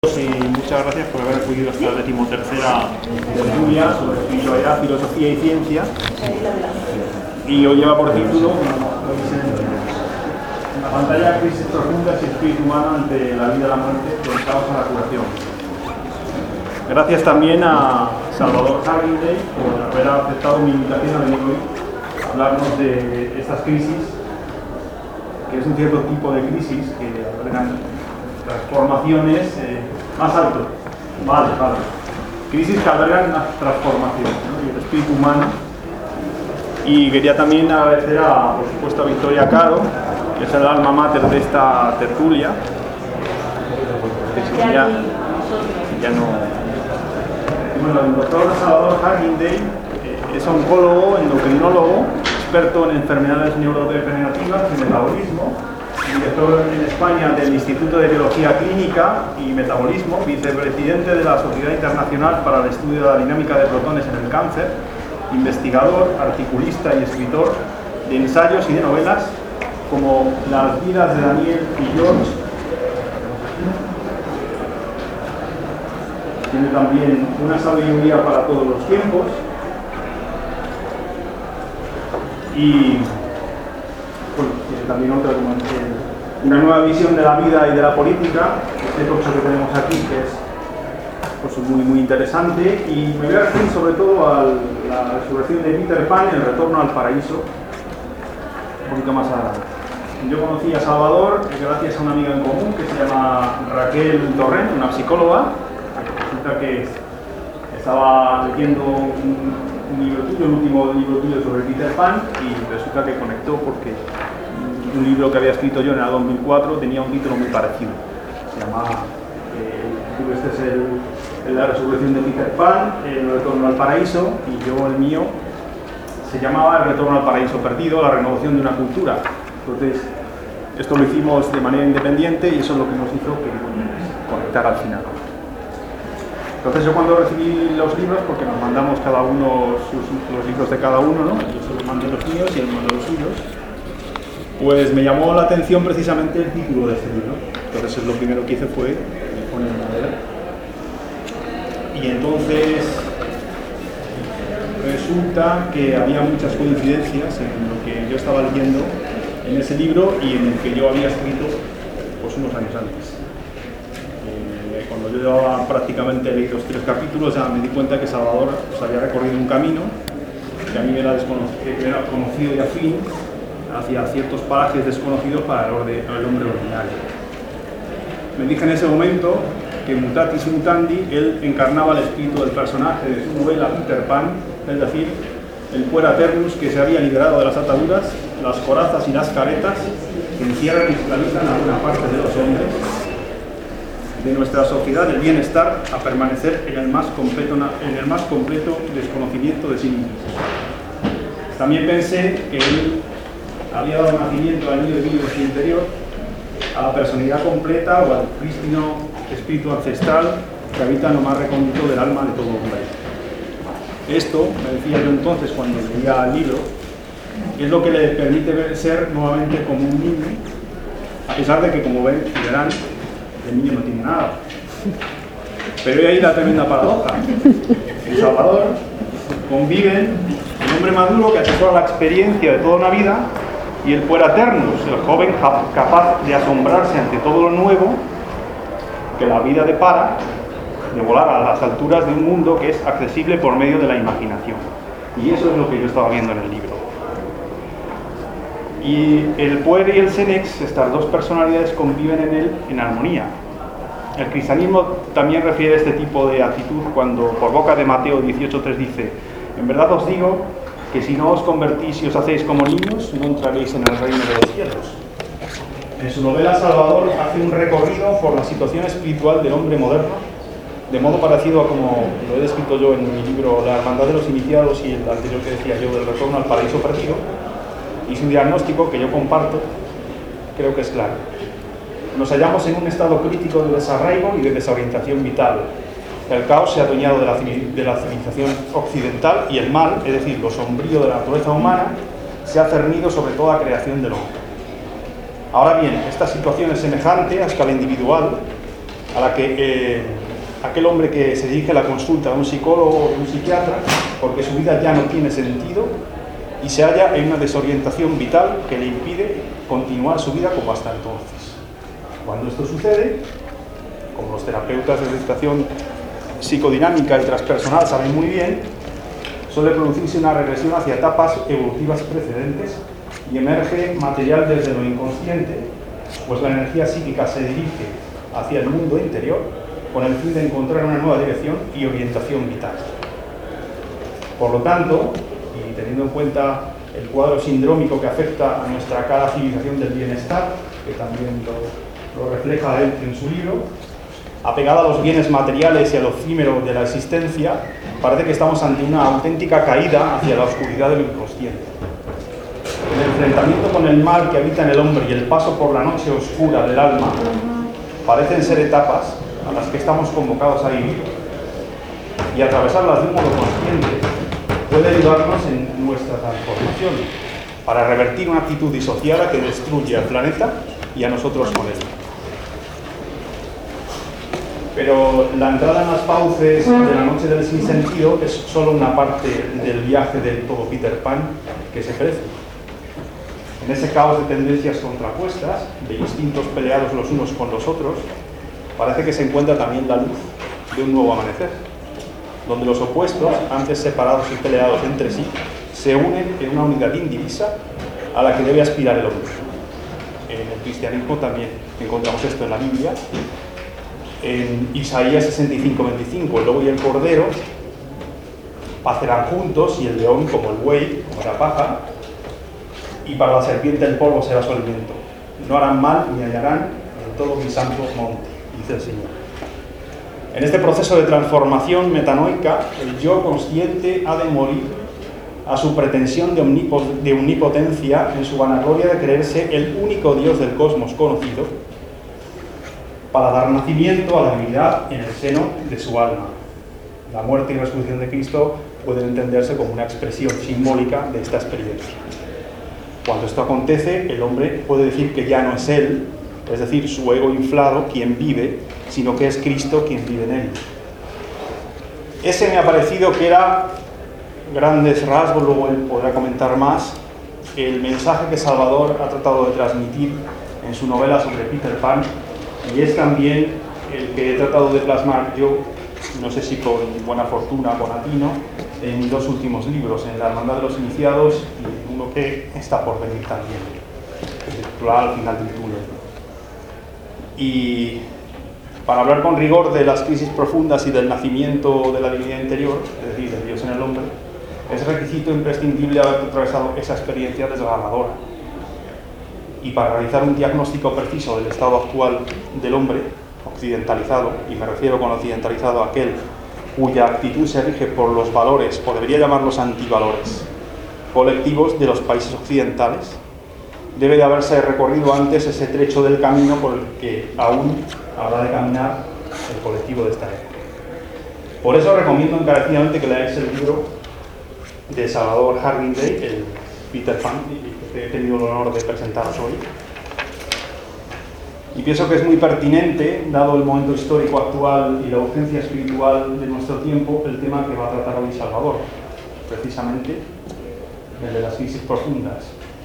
Y muchas gracias por haber acudido a esta 13ª tertulia sobre espiritualidad, filosofía y ciencia. Y hoy lleva por título en la pantalla Crisis profundas y espíritu humano ante la vida y la muerte, del caos a la curación. Gracias también a Salvador Harringay por haber aceptado mi invitación a venir hoy a hablarnos de estas crisis, que es un cierto tipo de crisis que albergan transformaciones más alto, vale. Crisis que albergan una transformación, ¿no? Y el espíritu humano. Y quería también agradecer por supuesto, a Victoria Caro, que es el alma mater de esta tertulia. Ya no. Bueno, el doctor Salvador Harringay es oncólogo, endocrinólogo, experto en enfermedades neurodegenerativas y metabolismo, director en España del Instituto de Biología Clínica y Metabolismo, vicepresidente de la Sociedad Internacional para el Estudio de la Dinámica de Protones en el Cáncer, investigador, articulista y escritor de ensayos y de novelas como Las vidas de Daniel y George. Tiene también Una sabiduría para todos los tiempos y tiene también otra como Una nueva visión de la vida y de la política, este tocho que tenemos aquí, que es pues, muy interesante, y me voy a referir sobre todo a la resurrección de Peter Pan y el retorno al paraíso, un poquito más adelante. Yo conocí a Salvador gracias a una amiga en común que se llama Raquel Torrent, una psicóloga. Resulta que estaba leyendo un libro tuyo, el último libro tuyo sobre Peter Pan, y resulta que conectó porque un libro que había escrito yo en el 2004 tenía un título muy parecido. Se llamaba, este es la resurrección de Peter Pan, el retorno al paraíso, y yo el mío se llamaba El retorno al paraíso perdido, la renovación de una cultura. Entonces, esto lo hicimos de manera independiente y eso es lo que nos hizo que conectar al final. Entonces yo cuando recibí los libros, porque nos mandamos cada uno los libros de cada uno, ¿no? Yo se los mandé los míos y él mandó los suyos. Pues me llamó la atención precisamente el título de este libro. Entonces lo primero que hice fue ponerme a leer. Y entonces resulta que había muchas coincidencias en lo que yo estaba leyendo en ese libro y en el que yo había escrito pues, unos años antes. Cuando yo llevaba prácticamente leídos 3 capítulos, ya me di cuenta que Salvador había recorrido un camino que a mí me era conocido y afín hacia ciertos parajes desconocidos para el hombre ordinario. Me dije en ese momento que mutatis mutandi, él encarnaba el espíritu del personaje de su novela Peter Pan, es decir, el puer eternus que se había liberado de las ataduras, las corazas y las caretas que encierran y esclavizan a una parte de los hombres de nuestra sociedad del bienestar a permanecer en el más completo desconocimiento de sí mismo. También pensé que él había dado nacimiento al niño divino de su interior, a la personalidad completa o al prístino espíritu ancestral que habita en lo más recóndito del alma de todo hombre. Esto, me decía yo entonces cuando leía el libro, es lo que le permite ser nuevamente como un niño, a pesar de que, como ven y verán, el niño no tiene nada. Pero ahí la tremenda paradoja. En Salvador conviven el hombre maduro que atesora la experiencia de toda una vida y el puer eternus, el joven capaz de asombrarse ante todo lo nuevo que la vida depara, de volar a las alturas de un mundo que es accesible por medio de la imaginación. Y eso es lo que yo estaba viendo en el libro. Y el puer y el senex, estas dos personalidades conviven en él en armonía. El cristianismo también refiere a este tipo de actitud cuando por boca de Mateo 18:3 dice: en verdad os digo que si no os convertís y os hacéis como niños, no entraréis en el reino de los cielos. En su novela Salvador hace un recorrido por la situación espiritual del hombre moderno, de modo parecido a como lo he descrito yo en mi libro La hermandad de los iniciados y el anterior que decía yo del retorno al paraíso perdido. Y su diagnóstico, que yo comparto, creo que es claro. Nos hallamos en un estado crítico de desarraigo y de desorientación vital. El caos se ha adueñado de la civilización occidental y el mal, es decir, lo sombrío de la naturaleza humana, se ha cernido sobre toda creación del hombre. Ahora bien, esta situación es semejante a escala individual a la que aquel hombre que se dirige a la consulta de un psicólogo o de un psiquiatra porque su vida ya no tiene sentido y se halla en una desorientación vital que le impide continuar su vida como hasta entonces. Cuando esto sucede, como los terapeutas de orientación psicodinámica y transpersonal saben muy bien, suele producirse una regresión hacia etapas evolutivas precedentes y emerge material desde lo inconsciente, pues la energía psíquica se dirige hacia el mundo interior con el fin de encontrar una nueva dirección y orientación vital. Por lo tanto, y teniendo en cuenta el cuadro sindrómico que afecta a nuestra cada civilización del bienestar, que también lo refleja él en su libro, apegada a los bienes materiales y a lo efímero de la existencia, parece que estamos ante una auténtica caída hacia la oscuridad de lo inconsciente. El enfrentamiento con el mal que habita en el hombre y el paso por la noche oscura del alma parecen ser etapas a las que estamos convocados a vivir, y atravesarlas de un modo consciente puede ayudarnos en nuestra transformación para revertir una actitud disociada que destruye al planeta y a nosotros con él. Pero la entrada en las fauces de la noche del sinsentido es solo una parte del viaje del todo Peter Pan que se crece. En ese caos de tendencias contrapuestas, de instintos peleados los unos con los otros, parece que se encuentra también la luz de un nuevo amanecer, donde los opuestos, antes separados y peleados entre sí, se unen en una unidad indivisa a la que debe aspirar el hombre. En el cristianismo también encontramos esto en la Biblia. En Isaías 65:25, el lobo y el cordero pacerán juntos, y el león como el buey, como la paja, y para la serpiente el polvo será su alimento. No harán mal ni hallarán en todo mi santo monte, dice el Señor. En este proceso de transformación metanoica, el yo consciente ha de morir a su pretensión de omnipotencia en su vanagloria de creerse el único Dios del cosmos conocido, para dar nacimiento a la divinidad en el seno de su alma. La muerte y resurrección de Cristo pueden entenderse como una expresión simbólica de esta experiencia. Cuando esto acontece, el hombre puede decir que ya no es él, es decir, su ego inflado, quien vive, sino que es Cristo quien vive en él. Ese me ha parecido que era, grandes rasgos, luego él podrá comentar más, el mensaje que Salvador ha tratado de transmitir en su novela sobre Peter Pan, y es también el que he tratado de plasmar yo, no sé si con buena fortuna o con atino, en mis dos últimos libros, en La Hermandad de los Iniciados y uno que está por venir también, que se titula Al final del túnel. Y para hablar con rigor de las crisis profundas y del nacimiento de la divinidad interior, es decir, de Dios en el hombre, es requisito imprescindible haber atravesado esa experiencia desgarradora. Y para realizar un diagnóstico preciso del estado actual del hombre occidentalizado, y me refiero con occidentalizado a aquel cuya actitud se rige por los valores, o debería llamarlos antivalores, colectivos de los países occidentales, debe de haberse recorrido antes ese trecho del camino por el que aún habrá de caminar el colectivo de esta época. Por eso recomiendo encarecidamente que leáis el libro de Salvador Harringay, el Peter Pan, que he tenido el honor de presentaros hoy. Y pienso que es muy pertinente, dado el momento histórico actual y la urgencia espiritual de nuestro tiempo, el tema que va a tratar hoy Salvador, precisamente el de las crisis profundas.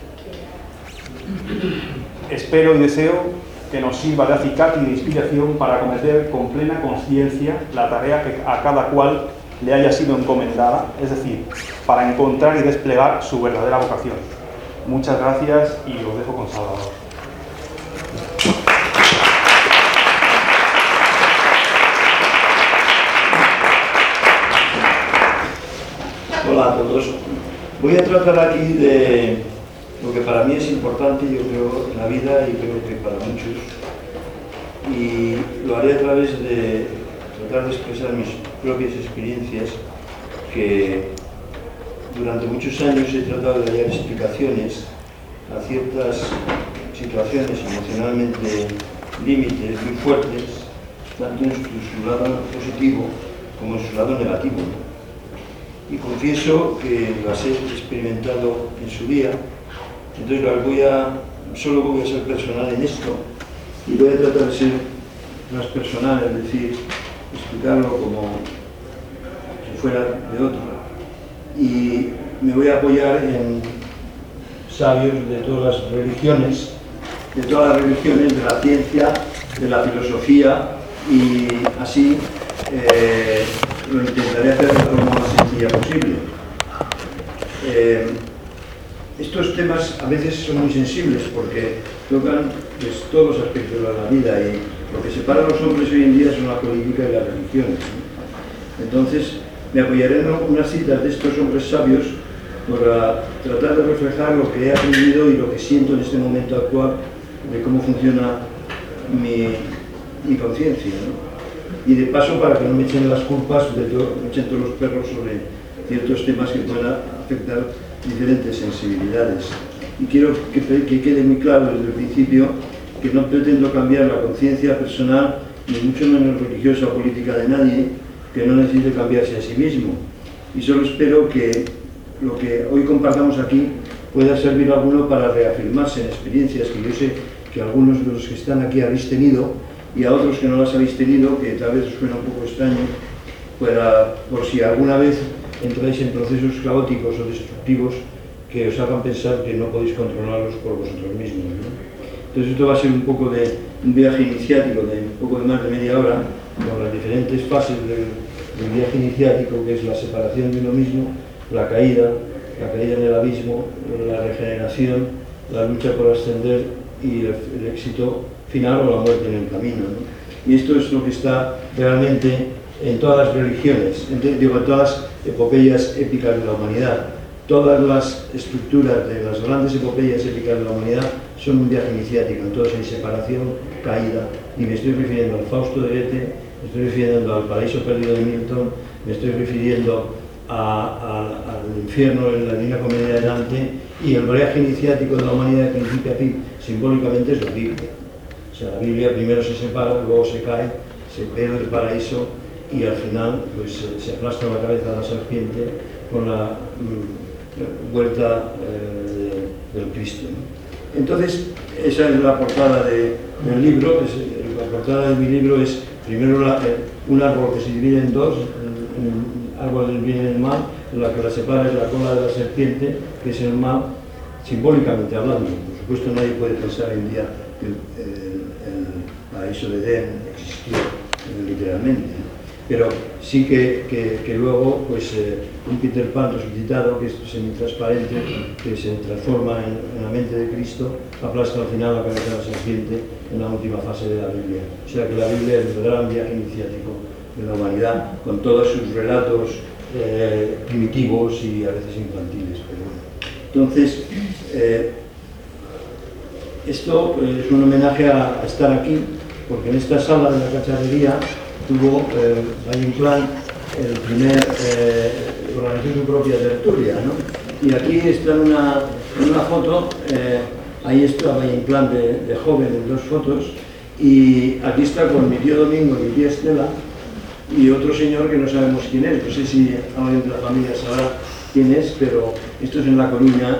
Espero y deseo que nos sirva de acicate y de inspiración para acometer con plena conciencia la tarea que a cada cual le haya sido encomendada, es decir, para encontrar y desplegar su verdadera vocación. Muchas gracias y os dejo con Salvador. Hola a todos. Voy a tratar aquí de lo que para mí es importante, yo creo, en la vida y creo que para muchos. Y lo haré a través de tratar de expresar mis propias experiencias, que durante muchos años he tratado de hallar explicaciones a ciertas situaciones emocionalmente límites muy fuertes, tanto en su lado positivo como en su lado negativo. Y confieso que las he experimentado en su día, entonces solo voy a ser personal en esto y voy a tratar de ser más personal, es decir, explicarlo como si fuera de otro. Y me voy a apoyar en sabios de todas las religiones, de la ciencia, de la filosofía, y así lo intentaré hacer de la forma más sencilla posible. Estos temas a veces son muy sensibles porque tocan pues, todos los aspectos de la vida, y lo que separa a los hombres hoy en día son la política y las religiones, ¿no? Entonces me apoyaré en unas citas de estos hombres sabios para tratar de reflejar lo que he aprendido y lo que siento en este momento actual de cómo funciona mi conciencia, ¿no? Y de paso, para que no me echen las culpas, me echen todos los perros sobre ciertos temas que puedan afectar diferentes sensibilidades. Y quiero que quede muy claro desde el principio que no pretendo cambiar la conciencia personal, ni mucho menos religiosa o política de nadie que no necesite cambiarse a sí mismo. Y solo espero que lo que hoy compartamos aquí pueda servir a alguno para reafirmarse en experiencias que yo sé que algunos de los que están aquí habéis tenido, y a otros que no las habéis tenido, que tal vez os suena un poco extraño, por si alguna vez entráis en procesos caóticos o destructivos que os hagan pensar que no podéis controlarlos por vosotros mismos, ¿no? Entonces esto va a ser un poco de un viaje iniciático de un poco de más de media hora, con las diferentes fases del viaje iniciático, que es la separación de uno mismo, la caída en el abismo, la regeneración, la lucha por ascender y el éxito final o la muerte en el camino, ¿no? Y esto es lo que está realmente en todas las religiones, en todas las epopeyas épicas de la humanidad. Todas las estructuras de las grandes epopeyas épicas de la humanidad son un viaje iniciático. Entonces hay separación, caída, y me estoy refiriendo al Fausto de Goethe, me estoy refiriendo al Paraíso Perdido de Milton, me estoy refiriendo al infierno en la Divina Comedia de Dante, y el viaje iniciático de la humanidad de principio a fin, simbólicamente, es la Biblia. O sea, la Biblia primero se separa, luego se cae, se pierde el paraíso, y al final pues, se aplasta la cabeza de la serpiente con la vuelta del Cristo, ¿no? Entonces, esa es la portada del libro. La portada de mi libro es primero un árbol que se divide en dos, un árbol del bien y del mal, la que la separa es la cola de la serpiente, que es el mal, simbólicamente hablando. Por supuesto, nadie puede pensar hoy en día que el paraíso de Edén existió literalmente, ¿no? Pero sí que luego pues, un Peter Pan resucitado, que es semitransparente, que se transforma en la mente de Cristo, aplasta al final la cabeza de la serpiente en la última fase de la Biblia. O sea que la Biblia es el gran viaje iniciático de la humanidad, con todos sus relatos primitivos y a veces infantiles. Pero bueno. Entonces, esto es un homenaje a estar aquí, porque en esta sala de la cacharrería tuvo Valle Inclán el primer, organizó su propia tertulia, ¿no? Y aquí está en una foto, ahí está Valle Inclán de joven en dos fotos, y aquí está con mi tío Domingo y mi tía Estela, y otro señor que no sabemos quién es, no sé si alguien de la familia sabrá quién es, pero esto es en La Coruña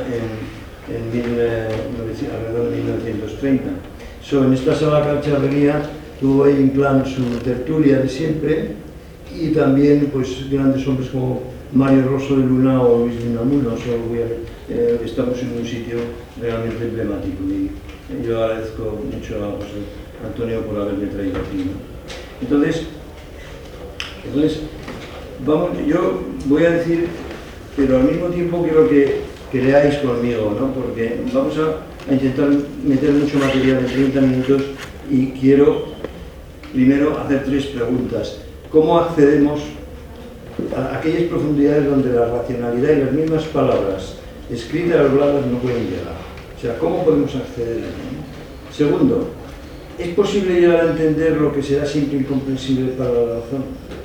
alrededor de 1930. En esta sala de cacharrería tuvo en plan su tertulia de siempre, y también pues grandes hombres como Mario Rosso de Luna o Luis de Unamuno. Estamos en un sitio realmente emblemático, y yo agradezco mucho a José Antonio por haberme traído aquí, ¿no? Entonces yo voy a decir, pero al mismo tiempo quiero que leáis conmigo, ¿no? Porque vamos a intentar meter mucho material en 30 minutos, y quiero primero hacer tres preguntas. ¿Cómo accedemos a aquellas profundidades donde la racionalidad y las mismas palabras escritas o habladas no pueden llegar? O sea, ¿cómo podemos acceder a ello? Segundo, ¿es posible llegar a entender lo que será siempre incomprensible para la razón?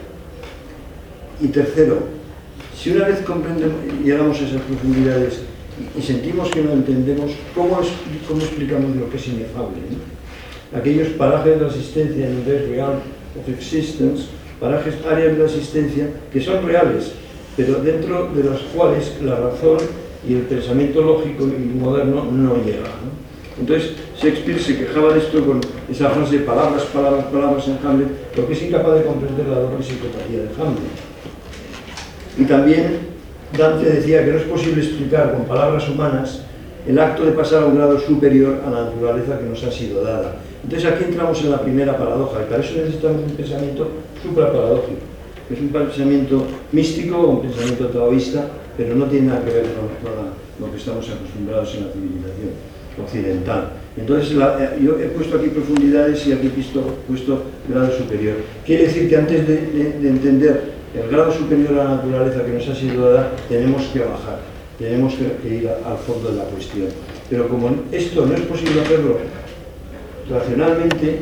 Y tercero, si una vez llegamos a esas profundidades y sentimos que no entendemos, ¿cómo explicamos lo que es inefable, ¿no? Aquellos parajes de la existencia en el real of existence, áreas de la existencia que son reales, pero dentro de las cuales la razón y el pensamiento lógico y moderno no llegan, ¿no? Entonces Shakespeare se quejaba de esto con esa frase palabras, palabras, palabras en Hamlet, porque es incapaz de comprender la doble psicopatía de Hamlet. Y también Dante decía que no es posible explicar con palabras humanas el acto de pasar a un grado superior a la naturaleza que nos ha sido dada. Entonces aquí entramos en la primera paradoja, y para eso necesitamos un pensamiento supraparadójico, que es un pensamiento místico o un pensamiento taoísta, pero no tiene nada que ver con lo que estamos acostumbrados en la civilización occidental. Entonces yo he puesto aquí profundidades y aquí he puesto grado superior. Quiere decir que antes de entender el grado superior a la naturaleza que nos ha sido dada, tenemos que bajar, tenemos que ir al fondo de la cuestión. Pero como esto no es posible hacerlo racionalmente,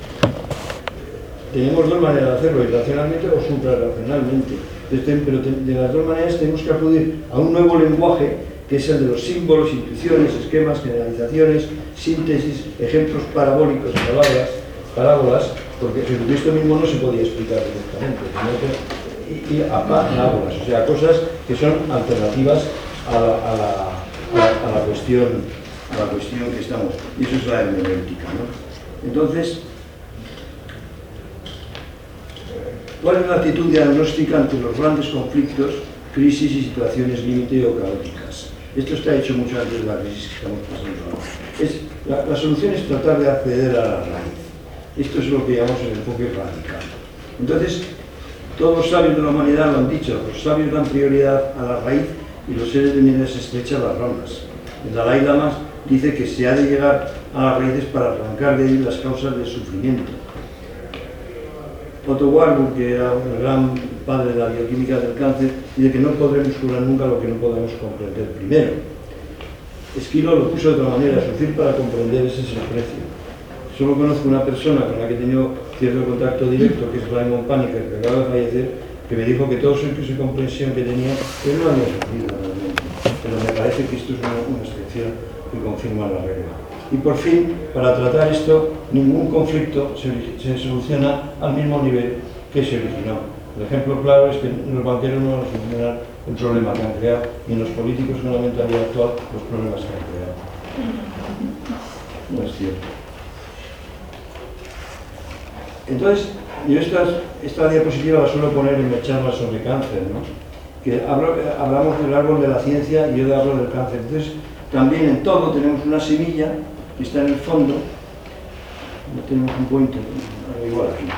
tenemos dos maneras de hacerlo, irracionalmente o suprarracionalmente. Pero de las dos maneras tenemos que acudir a un nuevo lenguaje, que es el de los símbolos, intuiciones, esquemas, generalizaciones, síntesis, ejemplos parabólicos, parábolas, porque Jesucristo mismo no se podía explicar directamente, y a parábolas, o sea, cosas que son alternativas a la cuestión que estamos, y eso es la hermenéutica, ¿no? Entonces, ¿cuál es la actitud diagnóstica ante los grandes conflictos, crisis y situaciones límite o caóticas? Esto está hecho mucho antes de la crisis que estamos pasando ahora. La solución es tratar de acceder a la raíz. Esto es lo que llamamos el enfoque radical. Entonces, todos los sabios de la humanidad lo han dicho, los sabios dan prioridad a la raíz y los seres de miras estrechas a las ramas. El Dalai Lama dice que se ha de llegar a las raíces para arrancar de ahí las causas del sufrimiento. Otto Warburg, que era el gran padre de la bioquímica del cáncer, dice que no podremos curar nunca lo que no podemos comprender primero. Esquilo lo puso de otra manera: sufrir para comprender, ese es el precio. Solo conozco una persona con la que he tenido cierto contacto directo, que es Raymond Paniker, que acaba de fallecer, que me dijo que todo su comprensión que tenía, él no había sufrido realmente. Pero me parece que esto es una excepción que confirma la regla. Y por fin, para tratar esto, ningún conflicto se soluciona al mismo nivel que se originó. El ejemplo claro es que los banqueros no van a solucionar el problema que han creado, y los políticos con la mentalidad actual los problemas que han creado. No es cierto. Entonces, yo esta diapositiva la suelo poner en mi charla sobre cáncer, ¿no? Que hablamos del árbol de la ciencia y yo hablo del cáncer. Entonces, también en todo tenemos una semilla que está en el fondo. No tenemos un pointer, igual aquí.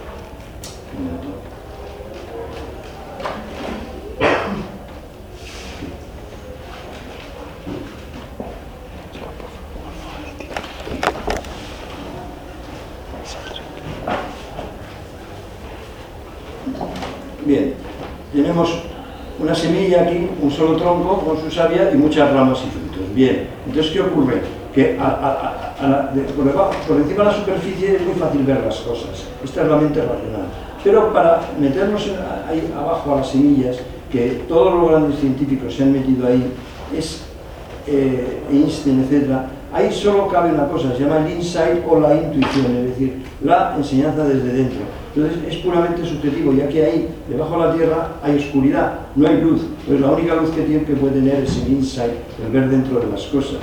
Bien, tenemos una semilla aquí, un solo tronco con su savia y muchas ramas y frutos. Bien, entonces ¿qué ocurre? Que por encima de la superficie es muy fácil ver las cosas. Esta es la mente racional. Pero para meternos ahí abajo a las semillas, que todos los grandes científicos se han metido ahí, Einstein, etc., ahí solo cabe una cosa, se llama el insight o la intuición, es decir, la enseñanza desde dentro. Entonces es puramente subjetivo, ya que ahí, debajo de la tierra, hay oscuridad, no hay luz. Pues la única luz que puede tener es el insight, el ver dentro de las cosas.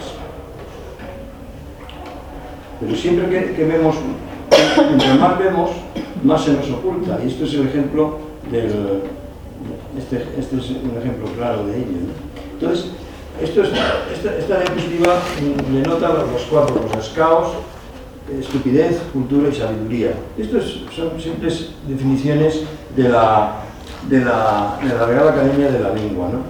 Pero siempre que vemos, mientras más vemos, más se nos oculta. Y esto es el ejemplo del... Este es un ejemplo claro de ello, ¿no? Entonces, esta diapositiva denota las cuatro cosas: caos, estupidez, cultura y sabiduría. Estas son simples definiciones de la Real Academia de la Lengua, ¿no?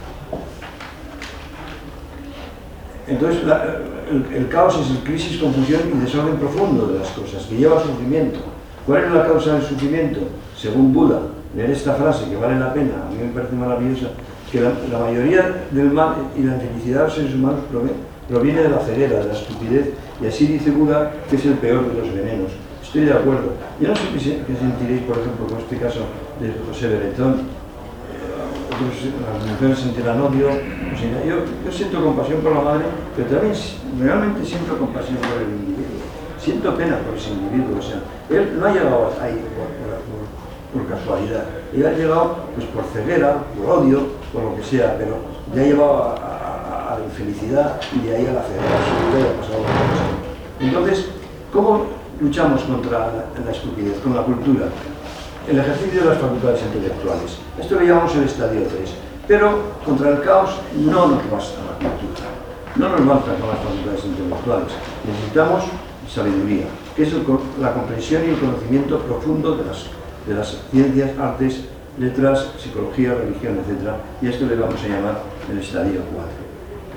Entonces, el caos es crisis, confusión y desorden profundo de las cosas, que lleva a sufrimiento. ¿Cuál es la causa del sufrimiento? Según Buda, leer esta frase, que vale la pena, a mí me parece maravillosa, que la mayoría del mal y la infelicidad de los seres humanos proviene de la ceguera, de la estupidez, y así dice Buda que es el peor de los venenos. Estoy de acuerdo. Yo no sé qué sentiréis, por ejemplo, con este caso de José Bretón. Las mujeres sentirán odio. Yo siento compasión por la madre, pero también realmente siento compasión por el individuo. Siento pena por ese individuo. O sea, él no ha llegado ahí por casualidad. Él ha llegado pues, por ceguera, por odio, por lo que sea, pero le ha llevado a la infelicidad y de ahí a la ceguera absoluta y ha pasado la cosa. Entonces, ¿cómo luchamos contra la estupidez? Con la cultura, el ejercicio de las facultades intelectuales. Esto le llamamos el estadio 3. Pero contra el caos no nos basta la cultura, no nos basta con las facultades intelectuales. Necesitamos sabiduría, que es la comprensión y el conocimiento profundo de las ciencias, artes, letras, psicología, religión, etc. Y a esto le vamos a llamar el estadio 4.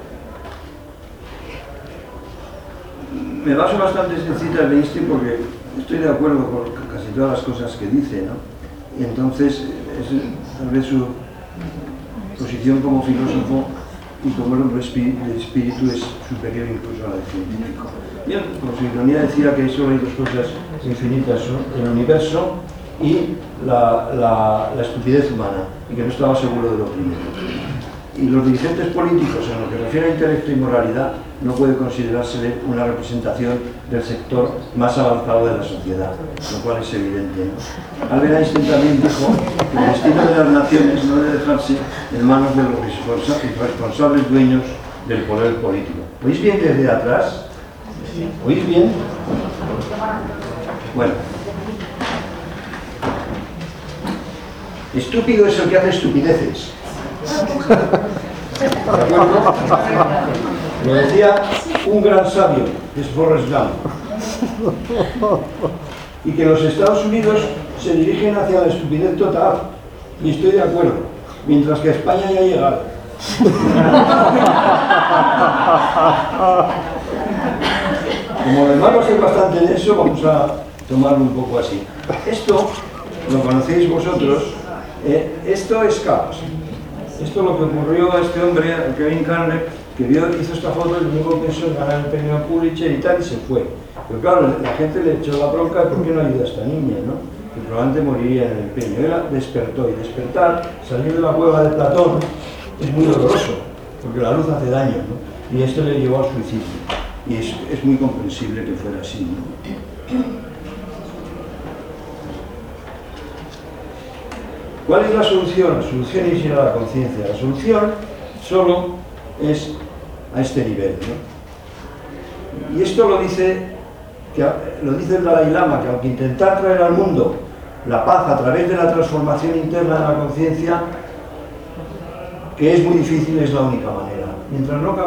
Me baso bastante en citas de Einstein porque estoy de acuerdo con casi todas las cosas que dice, ¿no? Y entonces es tal vez su posición como filósofo y como hombre de espíritu es superior incluso a la de científico. Bien, con su ironía decía que solo hay dos cosas infinitas, ¿no? El universo y la estupidez humana, y que no estaba seguro de lo primero. Y los dirigentes políticos, en lo que refiere a intelecto y moralidad, no puede considerarse una representación del sector más avanzado de la sociedad, lo cual es evidente, ¿no? Albert Einstein también dijo que el destino de las naciones no debe dejarse en manos de los responsables dueños del poder político. ¿Oís bien desde atrás? ¿Oís bien? Bueno. Estúpido es el que hace estupideces. ¿De acuerdo? Lo decía un gran sabio, que es Forrest Gump. Y que los Estados Unidos se dirigen hacia la estupidez total. Y estoy de acuerdo. Mientras que a España ya ha llegado. Como además no sé bastante de eso, vamos a tomarlo un poco así. Esto lo conocéis vosotros. Esto es caos. Esto es lo que ocurrió a este hombre, a Kevin Carner, que hizo esta foto y lo único que pensó es ganar el premio Pulitzer y tal, y se fue. Pero claro, la gente le echó la bronca de por qué no ayuda a esta niña, ¿no? Que probablemente moriría en el premio. Él despertó, y despertar, salir de la cueva de Platón, es muy doloroso, porque la luz hace daño, ¿no? Y esto le llevó al suicidio. Y es muy comprensible que fuera así, ¿no? ¿Cuál es la solución? La solución es ir a la conciencia. La solución solo es a este nivel, ¿no? Y esto lo dice el Dalai Lama, que aunque intentar traer al mundo la paz a través de la transformación interna de la conciencia, que es muy difícil, es la única manera. Mientras no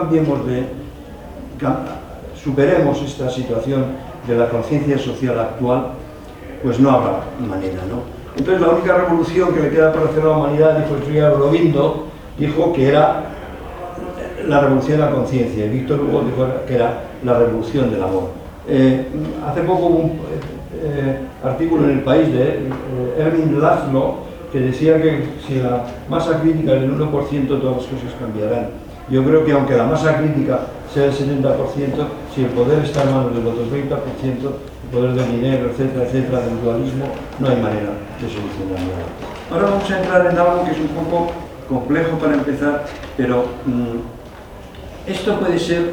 superemos esta situación de la conciencia social actual, pues no habrá manera, ¿no? Entonces la única revolución que le queda por hacer a la humanidad, dijo el Sri Aurobindo, dijo que era la revolución de la conciencia, y Víctor Hugo dijo que era la revolución del amor. Hace poco hubo un artículo en El País de Erwin Laszlo que decía que si la masa crítica es del 1%, todas las cosas cambiarán. Yo creo que aunque la masa crítica sea el 70%, si el poder está en manos del otro 20%, el poder del dinero, etcétera, etcétera, del dualismo, no hay manera de solucionar nada. Ahora vamos a entrar en algo que es un poco complejo para empezar, pero esto puede ser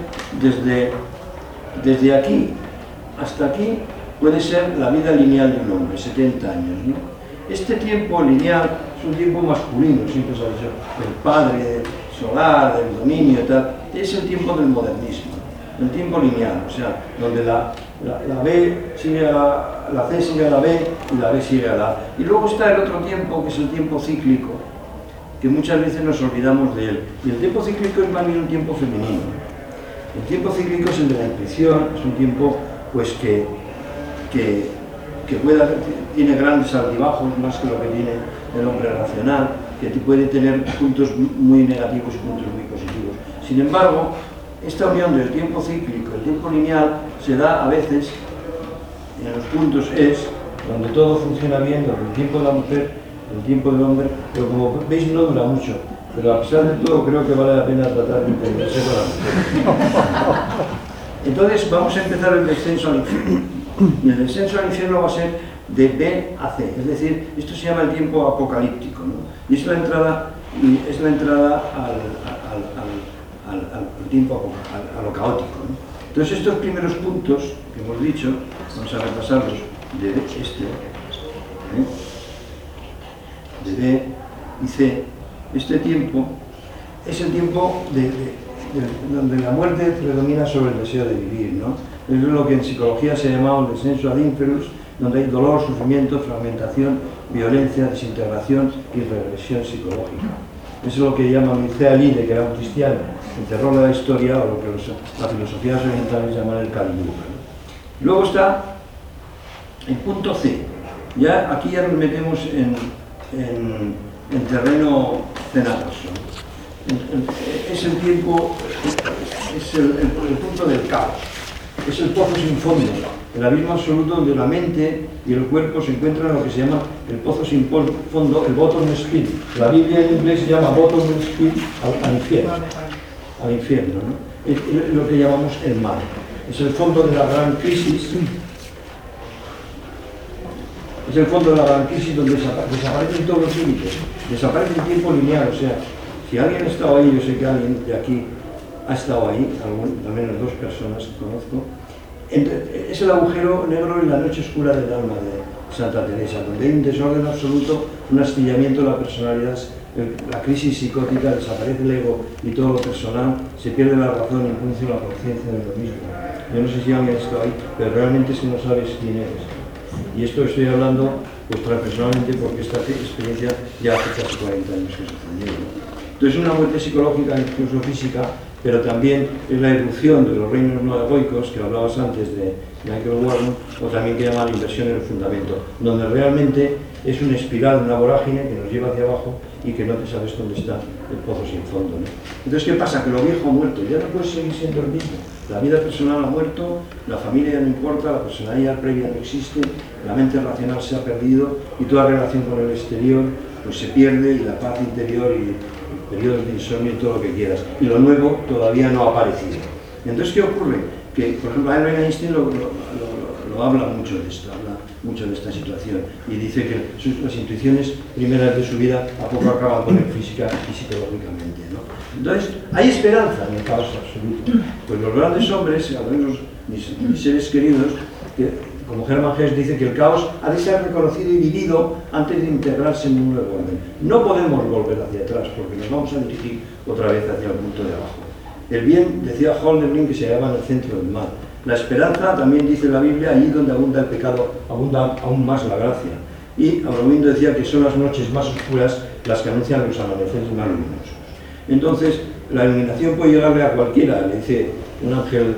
desde aquí hasta aquí, puede ser la vida lineal de un hombre, 70 años, ¿no? Este tiempo lineal es un tiempo masculino, siempre se ha dicho, del padre solar, del dominio y tal, es el tiempo del modernismo, el tiempo lineal, o sea, donde la B sigue a la C sigue a la B y la B sigue a la A. Y luego está el otro tiempo, que es el tiempo cíclico, que muchas veces nos olvidamos de él. Y el tiempo cíclico es más bien un tiempo femenino. El tiempo cíclico es el de la intuición, es un tiempo pues que tiene grandes altibajos, más que lo que tiene el hombre racional, que puede tener puntos muy negativos y puntos muy positivos. Sin embargo, esta unión del tiempo cíclico y el tiempo lineal se da a veces en los puntos donde todo funciona bien, donde el tiempo de la mujer, el tiempo del hombre, pero como veis no dura mucho. Pero a pesar de todo creo que vale la pena tratar de entenderse con la mujer. Entonces vamos a empezar el descenso al infierno. Y el descenso al infierno va a ser de B a C, es decir, esto se llama el tiempo apocalíptico, ¿no? Y es la entrada al tiempo, a lo caótico, ¿no? Entonces estos primeros puntos que hemos dicho, vamos a repasarlos de B y C. Este tiempo es el tiempo donde la muerte predomina sobre el deseo de vivir, ¿no? Es lo que en psicología se llama el descenso ad inferus, donde hay dolor, sufrimiento, fragmentación, violencia, desintegración y regresión psicológica. Eso es lo que llama Mircea Eliade, que era un cristiano, el terror de la historia, o lo que las filosofías orientales llaman el Kali Yuga, ¿no? Luego está el punto C. Aquí ya nos metemos en terreno cenagoso. Es el tiempo, es el punto del caos. Es el pozo sin fondo, el abismo absoluto donde la mente y el cuerpo se encuentran en lo que se llama el pozo sin fondo, el bottomless pit. La Biblia en inglés se llama bottomless pit al infierno, ¿no? Es lo que llamamos el mal. Es el fondo de la gran crisis. Es el fondo de la gran crisis donde desaparecen todos los límites, desaparece el tiempo lineal. O sea, si alguien ha estado ahí, yo sé que alguien de aquí ha estado ahí, al menos 2 personas que conozco, es el agujero negro en la noche oscura del alma de Santa Teresa, donde hay un desorden absoluto, un astillamiento de la personalidad, la crisis psicótica, desaparece el ego y todo lo personal, se pierde la razón, incluso la conciencia de lo mismo. Yo no sé si alguien ha estado ahí, pero realmente es que no sabes quién eres. Y esto estoy hablando pues personalmente porque esta experiencia ya hace casi 40 años que sucedió, ¿no? Entonces, una muerte psicológica, incluso física, pero también es la irrupción de los reinos no egoicos que hablabas antes de Michael Warren, o también que llama la inversión en el fundamento, donde realmente es una espiral, una vorágine que nos lleva hacia abajo y que no te sabes dónde está el pozo sin fondo, ¿no? Entonces, ¿qué pasa? Que lo viejo ha muerto, ya no puedes seguir siendo el mismo. La vida personal ha muerto, la familia ya no importa, la personalidad previa no existe, la mente racional se ha perdido y toda relación con el exterior pues se pierde, y la paz interior y periodos de insomnio y todo lo que quieras. Y lo nuevo todavía no ha aparecido. Entonces, ¿qué ocurre? Que, por ejemplo, Albert Einstein lo habla mucho de esto, habla mucho de esta situación, y dice que las intuiciones primeras de su vida a poco acaban con él física y psicológicamente, ¿no? Entonces, hay esperanza en el caos absoluto. Pues los grandes hombres, algunos mis seres queridos, que, como Hermann Hesse dice, que el caos ha de ser reconocido y vivido antes de integrarse en un nuevo orden. No podemos volver hacia atrás porque nos vamos a dirigir otra vez hacia el punto de abajo. El bien, decía Hölderlin, que se hallaba en el centro del mal. La esperanza, también dice la Biblia, allí donde abunda el pecado, abunda aún más la gracia. Y Aurobindo decía que son las noches más oscuras las que anuncian los amaneceres más luminosos. Entonces, la iluminación puede llegarle a cualquiera, le dice un ángel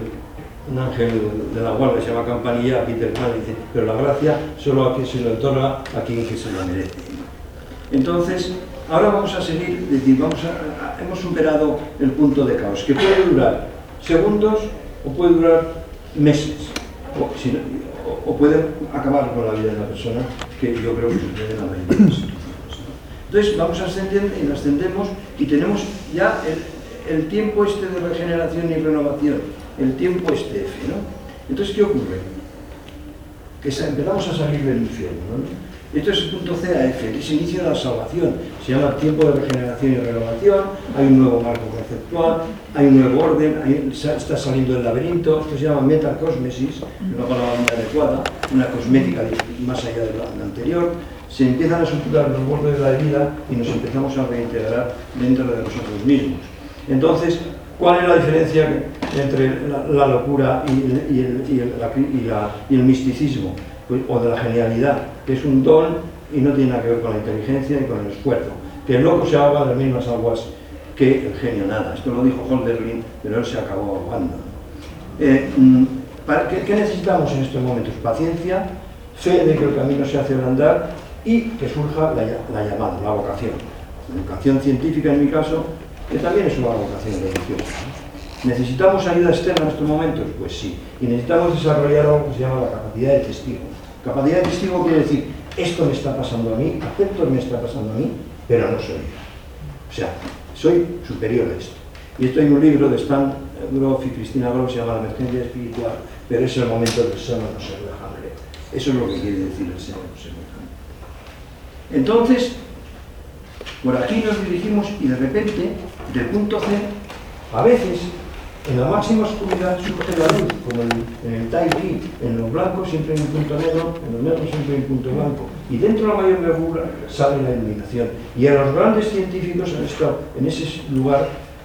de la guardia, se llama Campanilla, a Peter Pan, dice, pero la gracia solo a quien se lo otorga a quien que se lo merece. Entonces, ahora vamos a seguir, es decir, hemos superado el punto de caos, que puede durar segundos o puede durar meses, o puede acabar con la vida de la persona, que yo creo que sucede en la mayoría de las situaciones, ¿no? Entonces, vamos a ascender y ascendemos y tenemos ya el tiempo este de regeneración y renovación, el tiempo este F, ¿no? Entonces, ¿qué ocurre? Que empezamos a salir del infierno, ¿no? Esto es el punto C a F, que es el inicio de la salvación. Se llama tiempo de regeneración y renovación, hay un nuevo marco conceptual, hay un nuevo orden, está saliendo del laberinto, esto se llama metacosmesis, una palabra muy adecuada, una cosmética más allá de la anterior. Se empiezan a suturar los bordes de la herida y nos empezamos a reintegrar dentro de nosotros mismos. Entonces, ¿cuál es la diferencia entre la locura y el misticismo? Pues, o de la genialidad, que es un don y no tiene nada que ver con la inteligencia ni con el esfuerzo. Que el loco se ahoga de las mismas aguas que el genio nada. Esto lo dijo Hölderlin, pero él se acabó ahogando. ¿Qué necesitamos en estos momentos? Paciencia, fe de que el camino se hace andar y que surja la llamada, la vocación. La vocación científica en mi caso, que también es una vocación religiosa, ¿no? ¿Necesitamos ayuda externa en estos momentos? Pues sí. Y necesitamos desarrollar algo que se llama la capacidad de testigo. Capacidad de testigo quiere decir, esto me está pasando a mí, acepto que me está pasando a mí, pero no soy yo. O sea, soy superior a esto. Y esto hay un libro de Stan Grof y Cristina Grof, se llama La emergencia espiritual, pero es el momento del seno no ser de Hamlet. Eso es lo que quiere decir el seno no ser de Hamlet. Entonces, por aquí nos dirigimos y de repente, del punto C, a veces, en la máxima oscuridad surge la luz, como en el Tai Chi, en los blancos siempre hay un punto negro, en los negros siempre hay un punto blanco, y dentro de la mayor negrura sale la iluminación. Y a los grandes científicos han estado en ese lugar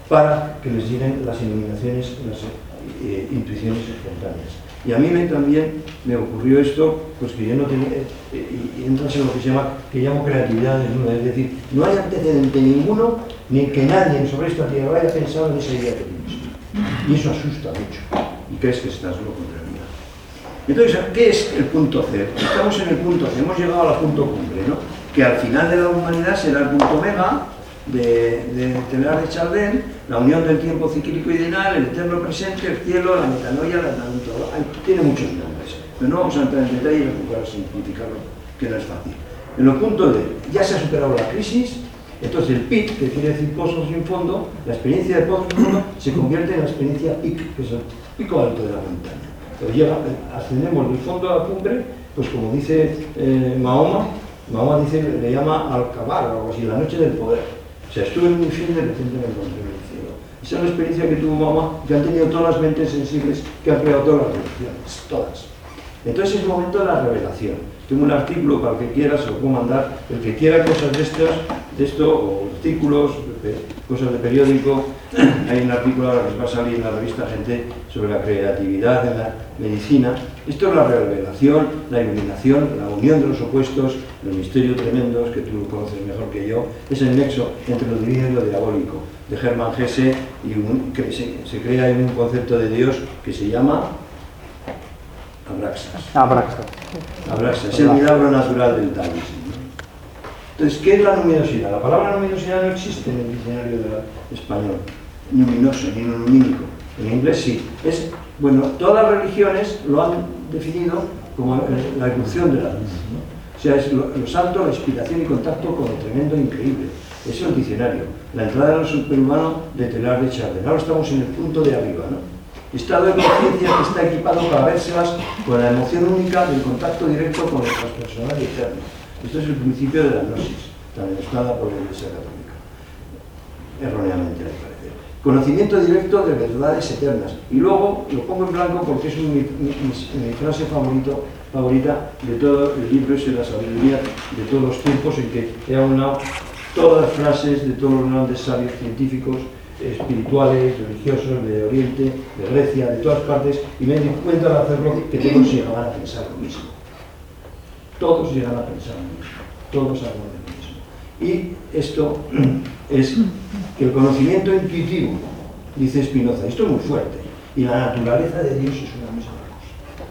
para que les lleguen las iluminaciones, las intuiciones espontáneas. Y a mí también me ocurrió esto, pues que yo no tenía, y entras en lo que se llama, que llamo creatividad desnuda, es decir, no hay antecedente ninguno, ni que nadie sobre esta tierra haya pensado en esa idea que tienes. Y eso asusta mucho, y crees que estás loco en realidad. Entonces, ¿qué es el punto cero? Estamos en el punto cero, hemos llegado al punto cumbre, ¿no? Que al final de la humanidad será el punto mega de Teilhard de Chardin, la unión del tiempo cíclico ideal, el eterno presente, el cielo, la metanoia, la metanoia, tiene muchos nombres, pero no vamos a entrar en detalle para simplificarlo, que no es fácil. En el punto de, ya se ha superado la crisis, entonces el PIC, que quiere decir pozos sin fondo, la experiencia de pozos sin fondo se convierte en la experiencia PIC, que es el pico alto de la montaña. Entonces ascendemos del fondo a la cumbre, pues como dice Mahoma dice, le llama al-Kabar o algo así, la noche del poder. O sea, estuve en un infierno y de repente me encontré en el cielo. Esa es la experiencia que tuvo Mahoma, que han tenido todas las mentes sensibles que han creado todas las religiones, todas. Entonces es el momento de la revelación. Tengo un artículo para el que quiera, se lo puedo mandar, el que quiera cosas de esto, o artículos, cosas de periódico. Hay un artículo ahora que va a salir en la revista Gente sobre la creatividad en la medicina. Esto es la revelación, la iluminación, la unión de los opuestos, el misterio tremendo, que tú lo conoces mejor que yo, es el nexo entre lo divino y lo diabólico, de Hermann Hesse, y que se crea en un concepto de Dios que se llama Abraxas. Es el milagro natural del Taoísmo. Entonces, ¿qué es la luminosidad? La palabra luminosidad no existe en el diccionario español, luminoso, ni lumínico. En inglés sí. Bueno, todas las religiones lo han definido como la irrupción de la luz, ¿no? O sea, es lo santo, la inspiración y contacto con lo tremendo e increíble. Eso es el diccionario. La entrada en lo superhumano de Teilhard de Chardin. Ahora estamos en el punto de arriba, ¿no? Estado de conciencia que está equipado para vérselas con la emoción única del contacto directo con el transpersonal y eterno. Esto es el principio de la gnosis, tan denostada por la Iglesia Católica. Erróneamente, al parecer. Conocimiento directo de verdades eternas. Y luego lo pongo en blanco porque es mi frase favorita de todo el libro, es la sabiduría de todos los tiempos, en que he aunado todas las frases de todos los grandes sabios científicos, espirituales, religiosos, de Oriente, de Grecia, de todas partes, y me di cuenta al hacerlo que todos llegaban a pensar lo mismo. Todos llegan a pensar lo mismo. Todos hablan de lo mismo. Y esto es que el conocimiento intuitivo, dice Spinoza, esto es muy fuerte, y la naturaleza de Dios es una misma cosa.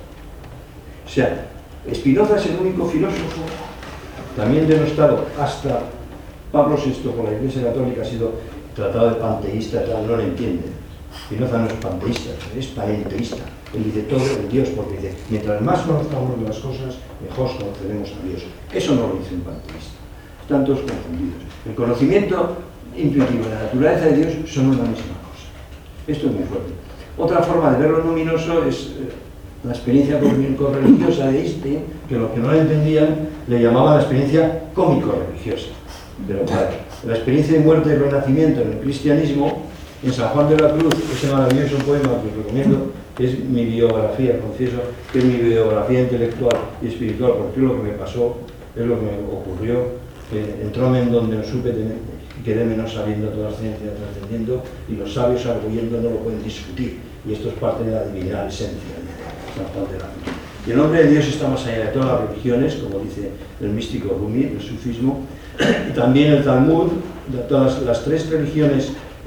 O sea, Spinoza es el único filósofo, también denostado hasta Pablo VI por la Iglesia Católica, ha sido tratado de panteísta, no lo entiende. Spinoza no es panteísta, es panenteísta. Él dice todo el Dios, porque dice, mientras más conozcamos las cosas, mejor conoceremos a Dios. Eso no lo dice un panteísta. Están todos confundidos. El conocimiento intuitivo y la naturaleza de Dios son una misma cosa. Esto es muy fuerte. Otra forma de ver lo luminoso es la experiencia cómico-religiosa de Einstein, que los que no la entendían le llamaban la experiencia cómico-religiosa. Pero claro, la experiencia de muerte y renacimiento en el cristianismo, en San Juan de la Cruz, ese maravilloso poema que os recomiendo, que es mi biografía, confieso, que es mi biografía intelectual y espiritual, porque es lo que me pasó, es lo que me ocurrió, que entróme en donde no supe tener, y quedéme no sabiendo toda la ciencia trascendiendo, y los sabios arguyendo no lo pueden discutir, y esto es parte de la divinidad, la esencia de San Juan de la Cruz. Y el nombre de Dios está más allá de todas las religiones, como dice el místico Rumi, el sufismo, y también el Talmud, de todas las tres religiones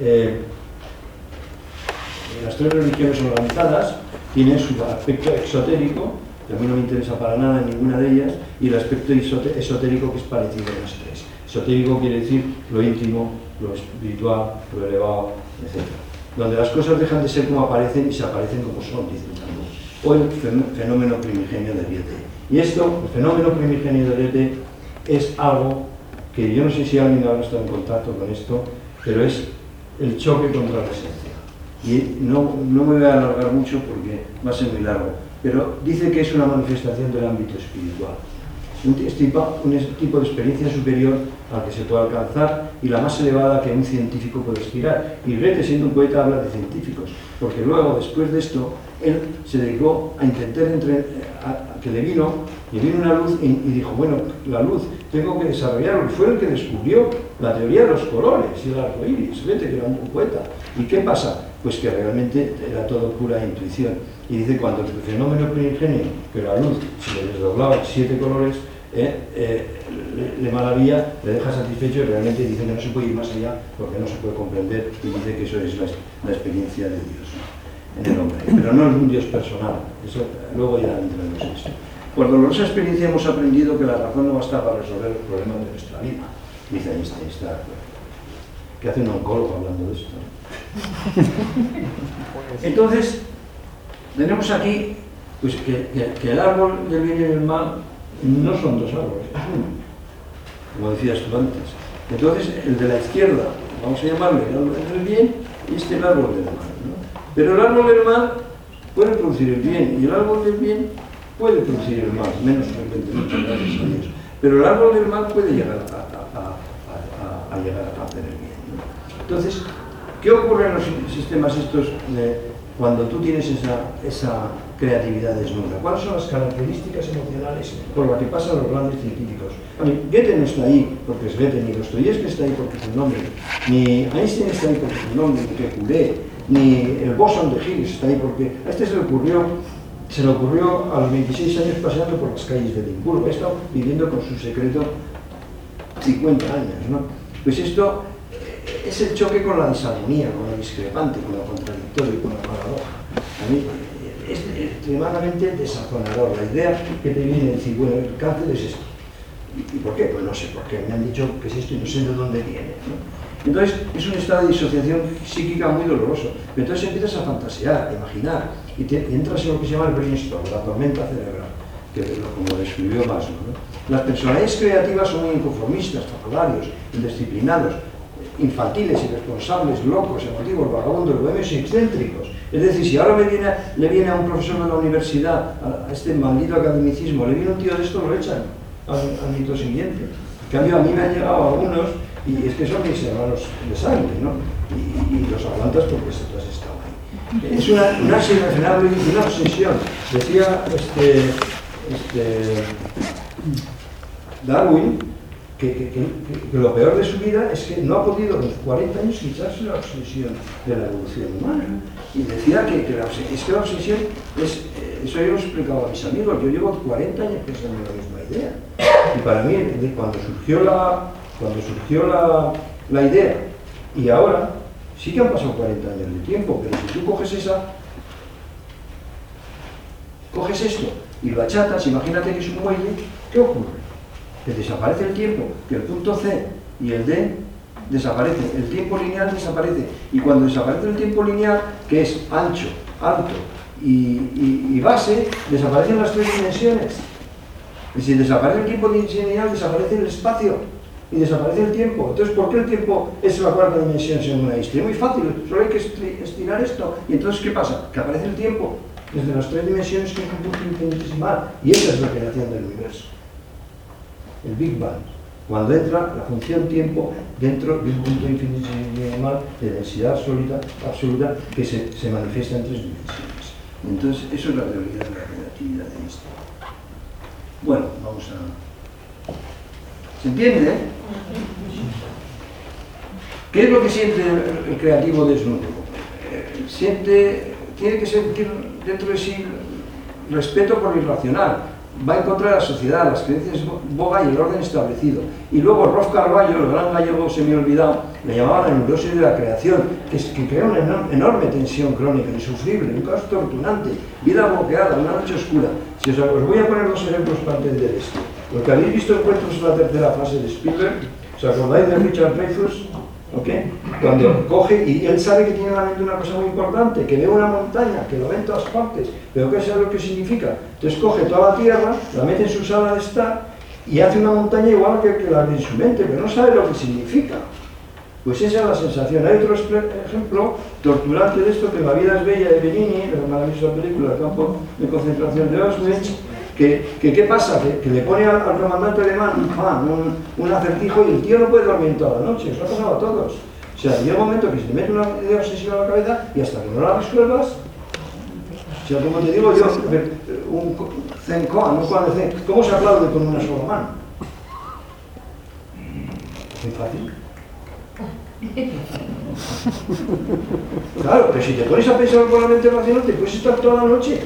organizadas, tienen su aspecto exotérico, que a mí no me interesa para nada en ninguna de ellas, y el aspecto esotérico que es parecido a las tres. Esotérico quiere decir lo íntimo, lo espiritual, lo elevado, etc. Donde las cosas dejan de ser como aparecen y se aparecen como son, dice el Talmud. O el fenómeno primigenio de Goethe. Y esto, el fenómeno primigenio de Goethe, es algo que yo no sé si alguien ahora está en contacto con esto, pero es el choque contra la esencia. Y no me voy a alargar mucho porque va a ser muy largo, pero dice que es una manifestación del ámbito espiritual. Un tipo de experiencia superior al que se puede alcanzar y la más elevada que un científico puede aspirar. Y Goethe, siendo un poeta, habla de científicos, porque luego, después de esto, él se dedicó a intentar que le vino Y vino una luz y dijo, bueno, la luz, tengo que desarrollarlo. Fue el que descubrió la teoría de los colores y el arco iris. Vete, que era un poeta. ¿Y qué pasa? Pues que realmente era todo pura intuición. Y dice, cuando el fenómeno primigenio, que la luz, si le desdoblaba 7 colores, le maravilla, le deja satisfecho y realmente dice que no se puede ir más allá porque no se puede comprender, y dice que eso es la experiencia de Dios, ¿no?, en el hombre. Pero no es un Dios personal, eso luego ya entraremos en esto. Por dolorosa experiencia hemos aprendido que la razón no basta para resolver los problemas de nuestra vida, dice Einstein. Está, ¿qué hace un oncólogo hablando de esto? Entonces, tenemos aquí pues, que el árbol del bien y del mal no son dos árboles, es uno, como decías tú antes. Entonces, el de la izquierda, vamos a llamarle el árbol del bien, y este el árbol del mal, ¿no? Pero el árbol del mal puede producir el bien, y el árbol del bien puede producir el mal, menos frecuentemente, gracias a Dios. Pero el árbol del mal puede llegar a llegar a hacer el bien, ¿no? Entonces, ¿qué ocurre en los sistemas estos cuando tú tienes esa creatividad desnuda? ¿Cuáles son las características emocionales por las que pasan los grandes científicos? Goethe no está ahí porque es Goethe, ni Dostoyevsky está ahí porque es un hombre, ni Einstein está ahí porque es un hombre, ni Kekulé, ni el bosón de Higgs está ahí porque a este se le ocurrió a los 26 años paseando por las calles de Edimburgo. Ha estado viviendo con su secreto 50 años, ¿no? Pues esto es el choque con la disarmonía, con la discrepante, con lo contradictorio, con la paradoja. A mí es extremadamente desazonador la idea que te viene de decir, bueno, el cáncer es esto. ¿Y por qué? Pues no sé por qué, me han dicho que es esto y no sé de dónde viene, ¿no? Entonces es un estado de disociación psíquica muy doloroso. Pero entonces empiezas a fantasear, a imaginar, y entras en lo que se llama el brainstorm, la tormenta cerebral, que como lo describió Maslow, ¿no? Las personalidades creativas son muy inconformistas, fatularios, indisciplinados, infantiles, irresponsables, locos, emotivos, vagabundos, bohemios y excéntricos. Es decir, si ahora le viene a un profesor de la universidad, a este maldito academicismo, le viene un tío de esto, lo echan al mito siguiente. En cambio, a mí me han llegado algunos, y es que son mis hermanos de sangre, ¿no? Y los aguantas porque tú has estado ahí. Es una irrefrenable y una obsesión. Decía Darwin que lo peor de su vida es que no ha podido en 40 años quitarse la obsesión de la evolución humana. Y decía que la obsesión es, eso yo lo he explicado a mis amigos, yo llevo 40 años pensando en la misma idea. Y para mí, cuando surgió la idea, y ahora, sí que han pasado 40 años de tiempo, pero si tú coges esto y lo achatas, imagínate que es un muelle, ¿qué ocurre? Que desaparece el tiempo, que el punto C y el D desaparece, el tiempo lineal desaparece, y cuando desaparece el tiempo lineal, que es ancho, alto y base, desaparecen las 3 dimensiones. Y si desaparece el tiempo lineal, desaparece el espacio y desaparece el tiempo. Entonces, ¿por qué el tiempo es la 4ª dimensión según Einstein? Es muy fácil, solo hay que estirar esto. Y entonces, ¿qué pasa? Que aparece el tiempo desde las 3 dimensiones que es un punto infinitesimal, y esa es la creación del universo. El Big Bang, cuando entra la función tiempo dentro de un punto infinitesimal de densidad absoluta que se manifiesta en 3 dimensiones. Entonces, eso es la teoría de la relatividad de Einstein. Bueno, vamos a... ¿Se entiende? ¿Qué es lo que siente el creativo desnudo? Tiene que sentir dentro de sí respeto por lo irracional. Va a encontrar la sociedad, las creencias boga y el orden establecido. Y luego Rolf Carballo, el gran gallego semi-olvidado, le llamaba la neurosis de la creación, que crea una enorme tensión crónica, insufrible, un caos torturante, vida bloqueada, una noche oscura. Si os voy a poner 2 ejemplos para entender esto. Porque habéis visto Encuentros en la tercera fase de Spielberg, ¿os acordáis de Richard Dreyfuss? ¿Okay? Cuando coge, y él sabe que tiene en la mente una cosa muy importante, que ve una montaña, que lo ve en todas partes, pero que sabe lo que significa. Entonces coge toda la Tierra, la mete en su sala de estar y hace una montaña igual que la ve en su mente, pero no sabe lo que significa. Pues esa es la sensación. Hay otro ejemplo torturante de esto, que La vida es bella de Benigni, la maravillosa película del campo de concentración de Auschwitz, que ¿qué pasa? Que le pone al comandante alemán un acertijo y el tío no puede dormir toda la noche. Eso ha pasado a todos. O sea, llega un momento que se te mete una idea obsesiva a la cabeza y hasta que no la resuelvas, o sea, como te digo yo, ¿Cómo se aplaude con una sola mano? Muy fácil. Claro, pero si te pones a pensar con la mente racional, te puedes estar toda la noche.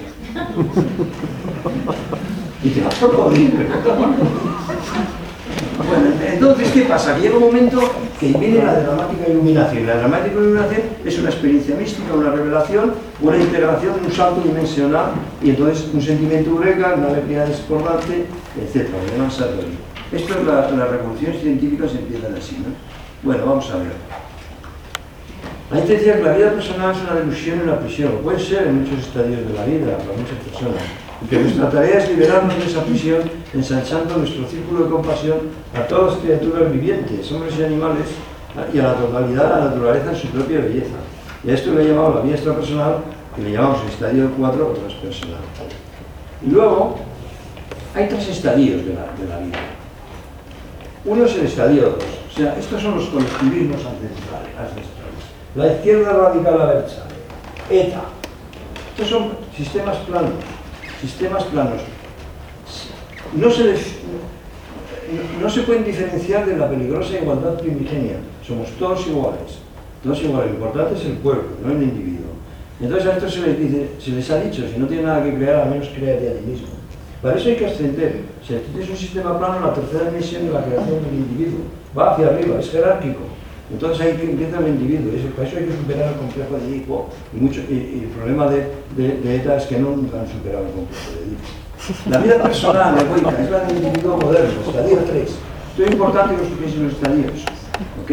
Y te vas a podrir, pero bueno, entonces, ¿qué pasa? Llega un momento que viene la dramática iluminación. La dramática iluminación es una experiencia mística, una revelación, una integración, un salto dimensional, y entonces un sentimiento eureka, una alegría desbordante, etc. Esto es las revoluciones científicas empiezan así, ¿no? Bueno, vamos a ver. Ahí te decía que la vida personal es una delusión y una prisión. Puede ser en muchos estadios de la vida, para muchas personas. Y que nuestra tarea es liberarnos de esa prisión, ensanchando nuestro círculo de compasión a todas las criaturas vivientes, hombres y animales, y a la totalidad de la naturaleza en su propia belleza. Y a esto le he llamado la vida extrapersonal, que le llamamos el estadio 4 o transpersonal. Y luego, hay 3 estadios de la vida. Uno es el estadio 2, o sea, estos son los colectivismos ancestrales. La izquierda radical a la derecha, ETA. Estos son sistemas planos. No se pueden diferenciar de la peligrosa igualdad primigenia. Somos todos iguales. Lo importante es el pueblo, no el individuo. Entonces a esto se les ha dicho, si no tiene nada que crear, al menos créate a ti mismo. Para eso hay que ascender. Si tú tienes un sistema plano, la tercera dimensión es la creación del individuo. Va hacia arriba, es jerárquico. Entonces ahí empieza el individuo, para eso hay que superar el complejo de Edipo, y el problema de ETA es que nunca han superado el complejo de Edipo. La vida personal, egoica, es la del individuo moderno, estadio 3. Esto es importante que os fijéis en los estadios, ¿ok?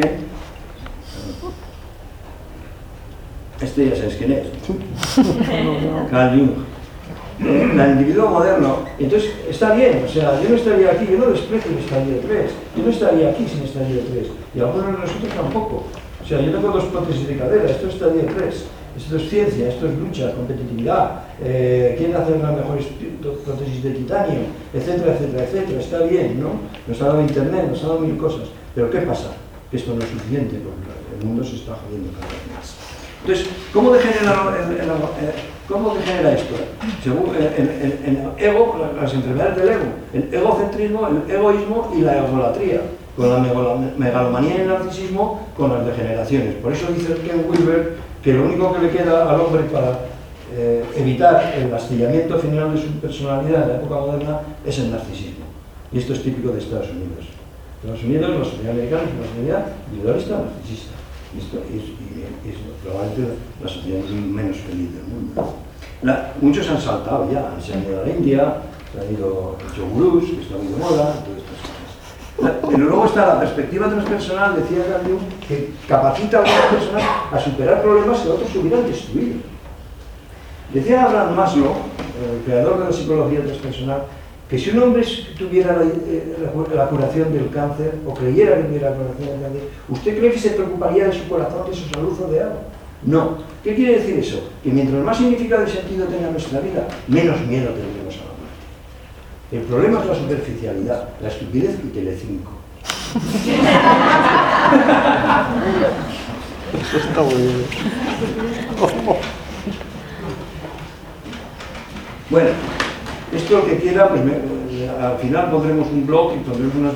Este ya sabéis quién es. Carl Jung. El individuo moderno, entonces está bien, o sea, yo no estaría aquí, yo no desprecio el estadio 3, yo no estaría aquí sin estadio 3, y algunos de nosotros tampoco. O sea, yo tengo 2 prótesis de cadera, esto es estadio 3, esto es ciencia, esto es lucha, competitividad, quién hace las mejores prótesis de titanio, etcétera, etcétera, etcétera. Está bien, ¿no? Nos ha dado internet, nos ha dado 1000 cosas, pero ¿qué pasa? Que esto no es suficiente, porque el mundo se está jodiendo cada vez más. Entonces, ¿cómo degenera esto? Según el ego, las enfermedades del ego, el egocentrismo, el egoísmo y la egolatría, con la megalomanía y el narcisismo, con las degeneraciones. Por eso dice Ken Wilber que lo único que le queda al hombre para evitar el astillamiento final de su personalidad en la época moderna es el narcisismo. Y esto es típico de Estados Unidos. Estados Unidos, la sociedad americana es una sociedad individualista narcisista. Y esto es probablemente la sociedad menos feliz del mundo. Muchos han saltado ya, se han ido a la India, se han ido a yogurús, que está muy de moda, todas estas cosas. Pero luego está la perspectiva transpersonal, decía Carl Jung, que capacita a algunas personas a superar problemas que otros hubieran destruido. Decía Abraham Maslow, el creador de la psicología transpersonal, que si un hombre tuviera la curación del cáncer, o creyera que tuviera la curación del cáncer, ¿usted cree que se preocuparía de su corazón, de su salud o de algo? No. ¿Qué quiere decir eso? Que mientras más significado y sentido tenga nuestra vida, menos miedo tendremos a la muerte. El problema es la superficialidad, la estupidez y Telecinco. Eso está muy bien. Bueno, esto lo que quiera, pues al final pondremos un blog y pondremos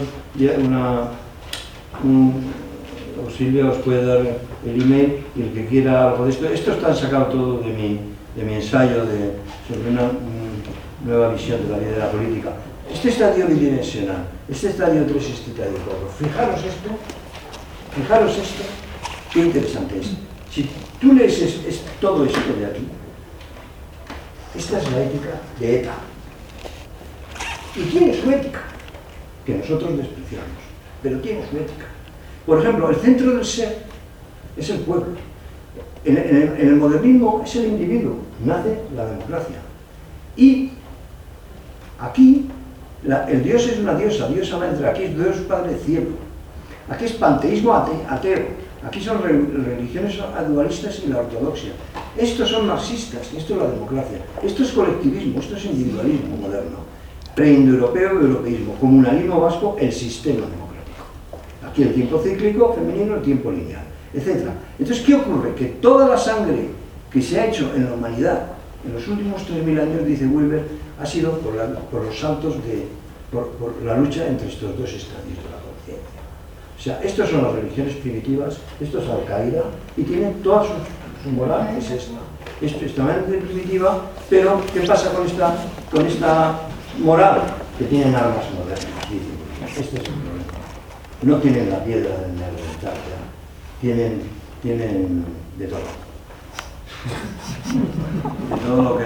o Silvia os puede dar el email, y el que quiera algo de esto. Esto está sacado todo de mi ensayo sobre una nueva visión de la vida de la política. Este estadio bidimensional, este estadio 3 y este estadio 4. Fijaros esto, qué interesante es. Si tú lees todo esto de aquí, esta es la ética de ETA. Y tiene su ética, que nosotros despreciamos, pero tiene su ética. Por ejemplo, el centro del ser es el pueblo. En el modernismo es el individuo, nace la democracia. Y aquí el Dios es una diosa maestra, aquí es Dios Padre Cielo. Aquí es panteísmo ateo. Aquí son religiones dualistas y la ortodoxia. Estos son marxistas, y esto es la democracia. Esto es colectivismo, esto es individualismo moderno. Preindoeuropeo, europeísmo. Comunalismo vasco, el sistema democrático. Aquí el tiempo cíclico, femenino, el tiempo lineal, etc. Entonces, ¿qué ocurre? Que toda la sangre que se ha hecho en la humanidad en los últimos 3000 años, dice Wilber, ha sido por los saltos por la lucha entre estos dos estadios de la conciencia. O sea, estos son las religiones primitivas, esto es Al-Qaeda, y tienen toda su moral, es esta. Esto es extremadamente primitiva, pero ¿qué pasa con esta moral? Que tienen armas modernas, dicen. Este es el problema. No tienen la piedra del Neandertal, tienen de todo. De todo lo que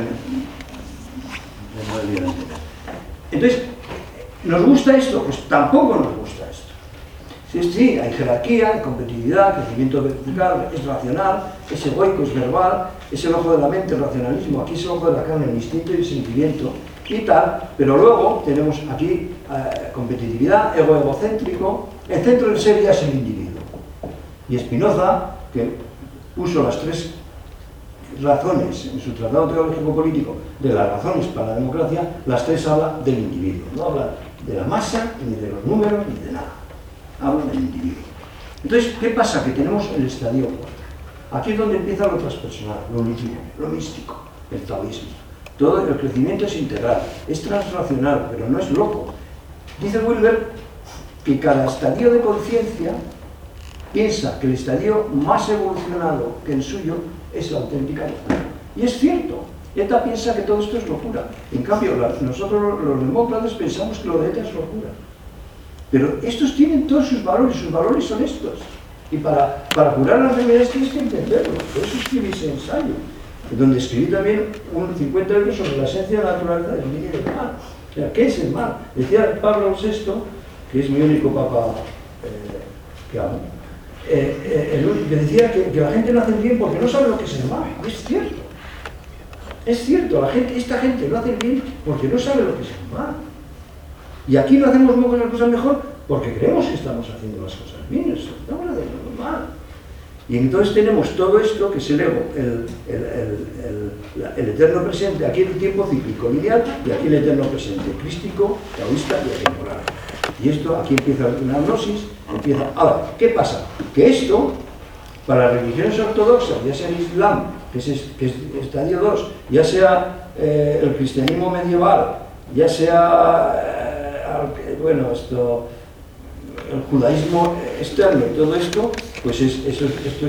no debieran tener. Entonces, ¿nos gusta esto? Pues tampoco nos gusta esto. Sí, hay jerarquía, hay competitividad, crecimiento vertical, es racional, es egoico, es verbal, es el ojo de la mente, el racionalismo, aquí es el ojo de la carne, el instinto y el sentimiento y tal, pero luego tenemos aquí competitividad, ego egocéntrico, el centro del ser ya es el individuo. Y Spinoza, que puso las 3 razones en su tratado teológico político de las razones para la democracia, las 3 habla del individuo, no habla de la masa, ni de los números, ni de nada. Habla del individuo. Entonces, ¿qué pasa? Que tenemos el estadio 4. Aquí es donde empieza lo transpersonal, lo místico, el taoísmo. Todo el crecimiento es integral, es transracional, pero no es loco. Dice Wilber que cada estadio de conciencia piensa que el estadio más evolucionado que el suyo es la auténtica locura. Y es cierto, ETA piensa que todo esto es locura. En cambio, nosotros los demócratas pensamos que lo de ETA es locura. Pero estos tienen todos sus valores son estos. Y para curar las enfermedades tienes que entenderlo. Por eso escribí ese ensayo, donde escribí también unos 50 libros sobre la esencia de la naturaleza del bien y del mal. O sea, ¿qué es el mal? Decía Pablo VI, que es mi único papa que amo, que decía que la gente no hace el bien porque no sabe lo que es el mal. Es cierto. Es cierto, esta gente no hace el bien porque no sabe lo que es el mal. Y aquí no hacemos las cosas mejor porque creemos que estamos haciendo las cosas bien, estamos haciendo mal. Y entonces tenemos todo esto que es el ego, el eterno presente, aquí el tiempo cíclico lineal y aquí el eterno presente, crístico, taoísta y atemporal. Y esto, aquí empieza una gnosis, empieza... Ahora, ¿qué pasa? Que esto, para las religiones ortodoxas, ya sea el Islam, que es estadio 2, ya sea el cristianismo medieval, ya sea... bueno, el judaísmo externo y todo esto, pues esto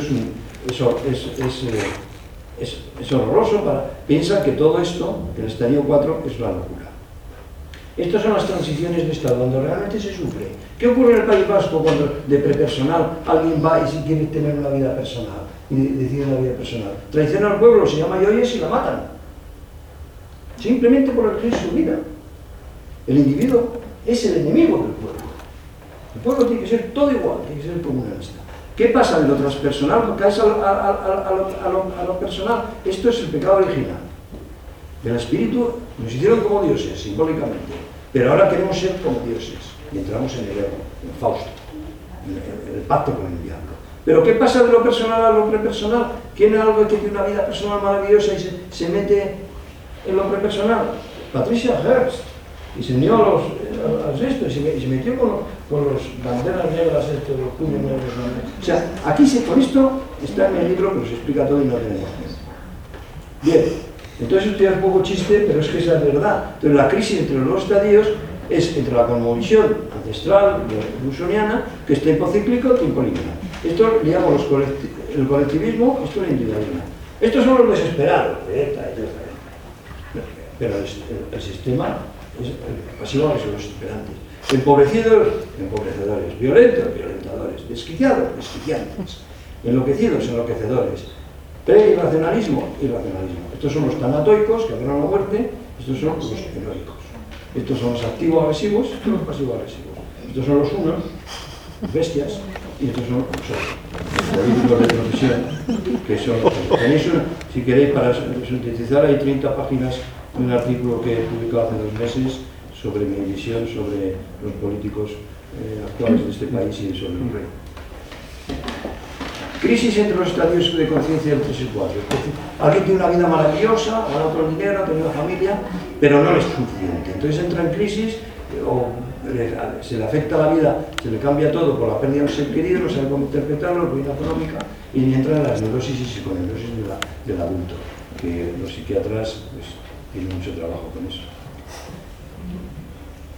es horroroso. Piensa que todo esto, el estadio 4, es la locura. Estas son las transiciones de estado, cuando realmente se sufre. ¿Qué ocurre en el País Vasco cuando de prepersonal alguien va y si quiere tener una vida personal y decide una vida personal? Traiciona al pueblo, se llama yoyes y la matan. Simplemente por elegir su vida. El individuo es el enemigo del pueblo. El pueblo tiene que ser todo igual, tiene que ser comunista. ¿Qué pasa de lo transpersonal? Caes a lo personal. Esto es el pecado original. El espíritu nos hicieron como dioses, simbólicamente. Pero ahora queremos ser como dioses. Y entramos en el ego, en Fausto, en el pacto con el diablo. Pero ¿qué pasa de lo personal a lo prepersonal? ¿Quién es algo que tiene una vida personal maravillosa y se mete en lo prepersonal? Patricia Hearst. Y se unió a esto, y se metió con los banderas negras, los puños negros. O sea, aquí con esto está en el libro que nos explica todo y no tenemos tiempo. Bien, entonces esto es un poco chiste, pero es que esa es la verdad. Entonces la crisis entre los dos estadios es entre la cosmovisión ancestral, rusoniana, que es tiempo cíclico, tiempo lineal. Esto le llamamos el colectivismo, esto es el individualismo. Estos son los desesperados, pero el sistema es pasivo que son los esperantes. Empobrecidos, empobrecedores. Violentos, violentadores. Desquiciados, desquiciantes. Enloquecidos, enloquecedores. Pre-irracionalismo, irracionalismo. Estos son los tanatoicos, que adoran la muerte. Estos son los heroicos. Estos son los activo-agresivos, estos son los pasivo-agresivos. Estos son los unos, bestias, y estos son los políticos de profesión, que son... Tenéis si queréis, para sintetizar, hay 30 páginas de un artículo que he publicado hace 2 meses sobre mi visión sobre los políticos actuales de este país y sobre el rey. Crisis entre los estadios de conciencia del 3 y 4. Alguien tiene una vida maravillosa, gana otro dinero, tiene una familia, pero no es suficiente. Entonces entra en crisis, o se le afecta la vida, se le cambia todo por la pérdida de un ser querido, no sabe cómo interpretarlo, ruina económica, y entra en las neurosis y psiconeurosis del adulto, que los psiquiatras pues, tienen mucho trabajo con eso.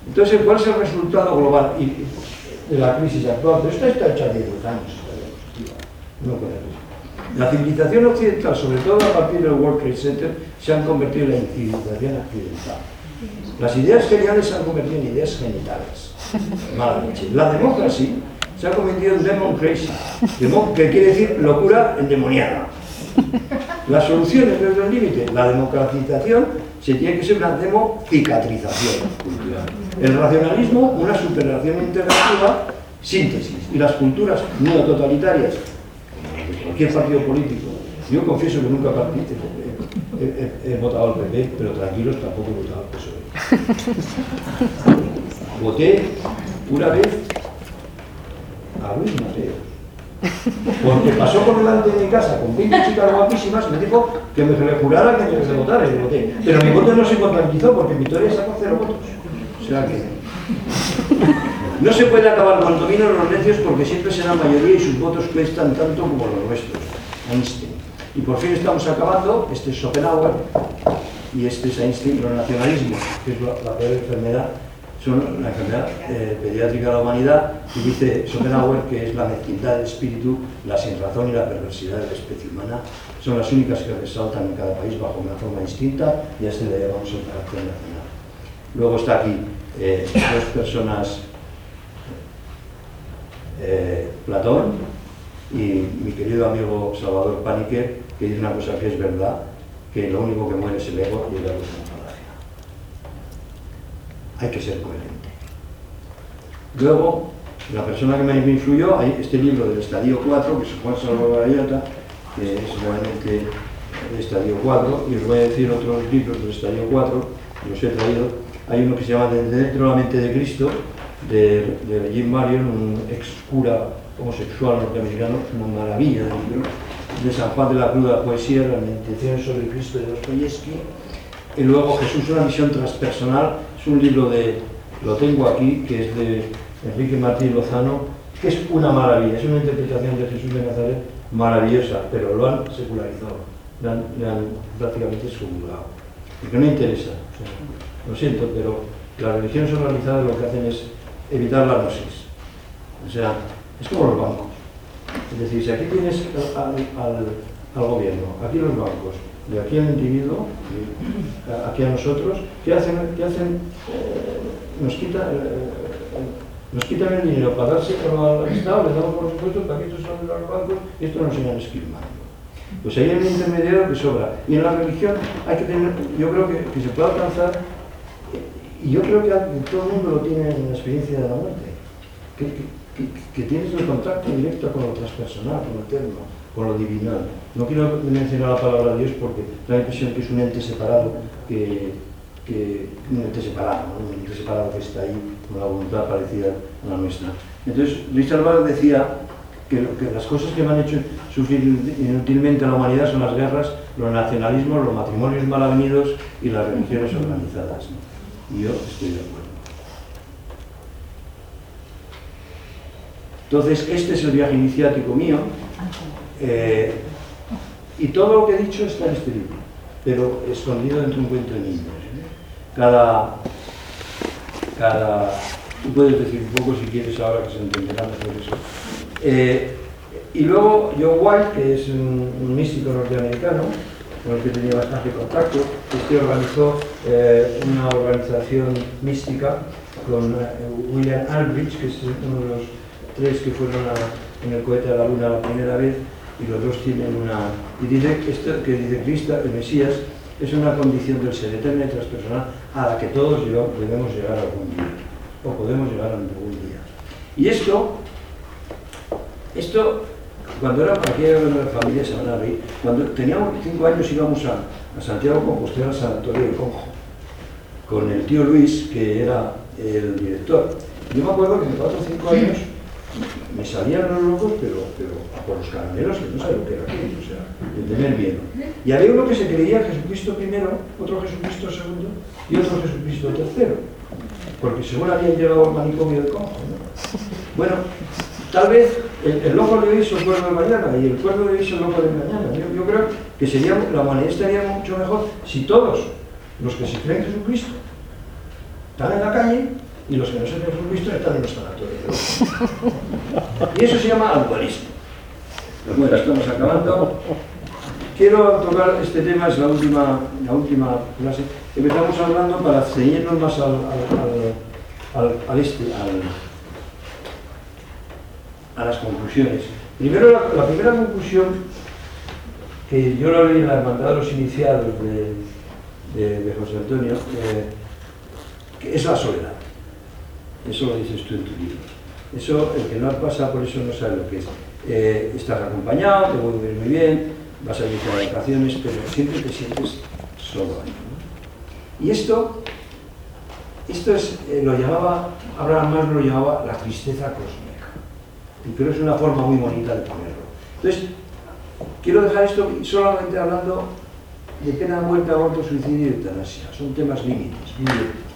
Entonces, ¿cuál es el resultado global de la crisis actual? Pero esta está hecha de 10 años. No puede ser. La civilización occidental, sobre todo a partir del World Trade Center, se han convertido en la civilización occidental. Las ideas geniales se han convertido en ideas genitales. Mala leche. La democracia se ha convertido en democracy, que quiere decir locura endemoniada. La solución es desde el límite. La democratización se tiene que ser una democicatrización cultural. El racionalismo, una superación integrativa, síntesis. Y las culturas neototalitarias, de cualquier partido político. Yo confieso que nunca he votado al PP, pero tranquilos, tampoco he votado al PSOE. Voté una vez a Luis Mateo, porque pasó por delante de mi casa con 20 chicas guapísimas y me dijo que me jurara que me votara y le voté. Pero mi voto no se contabilizó porque en Vitoria sacó 0 votos. O sea que no se puede acabar con dominan los necios porque siempre será mayoría y sus votos cuestan tanto como los nuestros. Einstein. Y por fin estamos acabando, este es Schopenhauer y este es Einstein, los nacionalismos, que es la peor enfermedad. Son la enfermedad pediátrica de la humanidad, y dice Schopenhauer que es la mezquindad del espíritu, la sinrazón y la perversidad de la especie humana. Son las únicas que resaltan en cada país bajo una forma distinta, y a este le llamamos el carácter nacional. Luego está aquí dos personas, Platón y mi querido amigo Salvador Paniker, que dice una cosa que es verdad, que lo único que muere es el ego y el ego es una falacia. Hay que ser coherente. Luego, la persona que me influyó, hay este libro del Estadio 4, que es Juan Salvador Ayata, que es realmente el Estadio 4, y os voy a decir otros libros del Estadio 4, que los he traído. Hay uno que se llama Dentro de la mente de Cristo, de Jim Marion, un ex cura homosexual norteamericano, una maravilla de libro, de San Juan de la Cruz, la poesía, las meditaciones sobre Cristo de Dostoyevsky. Y luego Jesús, una visión transpersonal, es un libro lo tengo aquí, que es de Enrique Martín Lozano, que es una maravilla, es una interpretación de Jesús de Nazaret maravillosa, pero lo han secularizado, le han prácticamente excomulgado, porque no interesa. O sea, lo siento, pero las religiones organizadas lo que hacen es evitar la gnosis. O sea, es como los bancos. Es decir, si aquí tienes al gobierno, aquí los bancos, de aquí al individuo, aquí a nosotros, ¿qué hacen? Nos quitan el dinero para dárselo al Estado, le damos por supuesto que aquí estos son de los bancos y esto nos siguen esquilmando. Pues ahí hay un intermediario que sobra. Y en la religión hay que tener, yo creo que se puede alcanzar, y yo creo que todo el mundo lo tiene en la experiencia de la muerte, que tienes el contacto directo con lo transpersonal, con lo eterno, con lo divinal. No quiero mencionar la palabra Dios porque da la impresión que es un ente separado, un ente separado, ¿no? Un ente separado que está ahí con la voluntad parecida a la nuestra. Entonces, Luis Álvarez decía que las cosas que me han hecho sufrir inútilmente a la humanidad son las guerras, los nacionalismos, los matrimonios mal avenidos y las religiones organizadas, ¿no? Y yo estoy de acuerdo. Entonces, este es el viaje iniciático mío, y todo lo que he dicho está en este libro, pero escondido dentro de un cuento de niños. Tú puedes decir un poco si quieres ahora, que se entenderá mejor eso. Y luego John White, que es un místico norteamericano, con el que tenía bastante contacto, este organizó una organización mística con William Aldrich, que es uno de los 3 que fueron en el cohete a la Luna la primera vez, y los 2 tienen una... Y dice que dice Cristo, el Mesías, es una condición del ser eterno y transpersonal a la que todos debemos llegar algún día, o podemos llegar algún día. Y esto cuando era aquí en la familia Sanari, cuando teníamos 5 años íbamos a Santiago Compostela, San Antonio del Conjo, con el tío Luis, que era el director. Yo me acuerdo que en 4 o 5 años me salían los locos, pero por los caramelos, que no sabía lo que era aquello, o sea, de tener miedo. Y había uno que se creía Jesucristo primero, otro Jesucristo segundo y otro Jesucristo tercero, porque según habían llegado al manicomio de Conjo, ¿no? Bueno, tal vez el loco de hoy es el cuerdo de mañana y el cuerdo de hoy es el loco de mañana. Yo creo que la humanidad estaría mucho mejor si todos los que se creen Jesucristo están en la calle y los que no se han visto están en los sanatorios. Y eso se llama dualismo. Pues bueno, estamos acabando. Quiero tocar este tema, es la última clase. Empezamos hablando para ceñirnos más a las conclusiones. Primero, la primera conclusión, que yo la leí en la Hermandad de los Iniciados de José Antonio, que es la soledad. Eso lo dices tú en tu libro. Eso, el que no pasa por eso no sabe lo que es. Estás acompañado, te voy a vivir muy bien, vas a ir a vacaciones, pero siempre te sientes solo ahí, ¿no? Y esto es, lo llamaba, Abraham Maslow lo llamaba la tristeza cósmica. Y creo que es una forma muy bonita de ponerlo. Entonces, quiero dejar esto solamente hablando de pena de muerte, aborto, suicidio y eutanasia. Son temas límites, muy directos.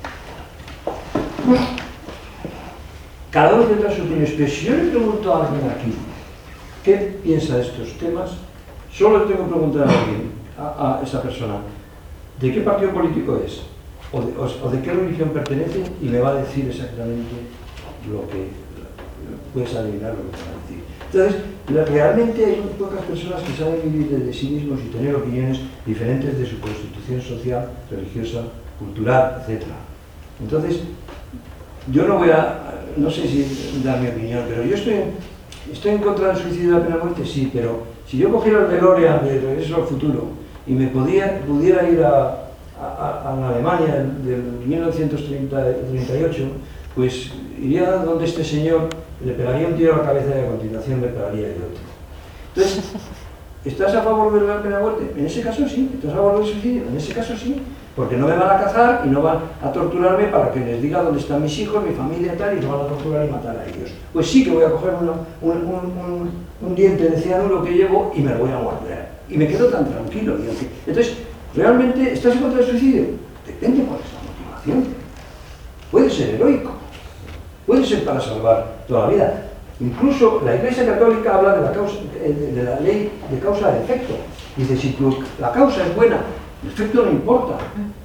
Cada uno tendrá su opinión, pero si yo le pregunto a alguien aquí qué piensa de estos temas, solo tengo que preguntar a alguien, a esa persona, ¿de qué partido político es? O de qué religión pertenece, y me va a decir exactamente lo que puedes adivinar lo que te va a decir. Entonces, realmente hay muy pocas personas que saben vivir desde sí mismos y tener opiniones diferentes de su constitución social, religiosa, cultural, etc. Entonces, yo no voy no sé si dar mi opinión, pero yo estoy en contra del suicidio y de la pena de muerte, sí, pero si yo cogiera el DeLorean de Regreso al Futuro y me pudiera ir a la Alemania del 1938, pues iría donde este señor, le pegaría un tiro a la cabeza y a continuación me pegaría el otro. Entonces, ¿estás a favor de la pena de muerte? En ese caso sí. ¿Estás a favor del suicidio? En ese caso sí. Porque no me van a cazar y no van a torturarme para que les diga dónde están mis hijos, mi familia y tal, y no van a torturar y matar a ellos. Pues sí que voy a coger un diente de cianuro que llevo y me lo voy a morder. Y me quedo tan tranquilo. Entonces, ¿realmente estás en contra del suicidio? Depende cuál es la motivación. Puede ser heroico. Puede ser para salvar toda la vida. Incluso la Iglesia Católica habla de la ley de causa y efecto. Dice, si la causa es buena, el efecto no importa.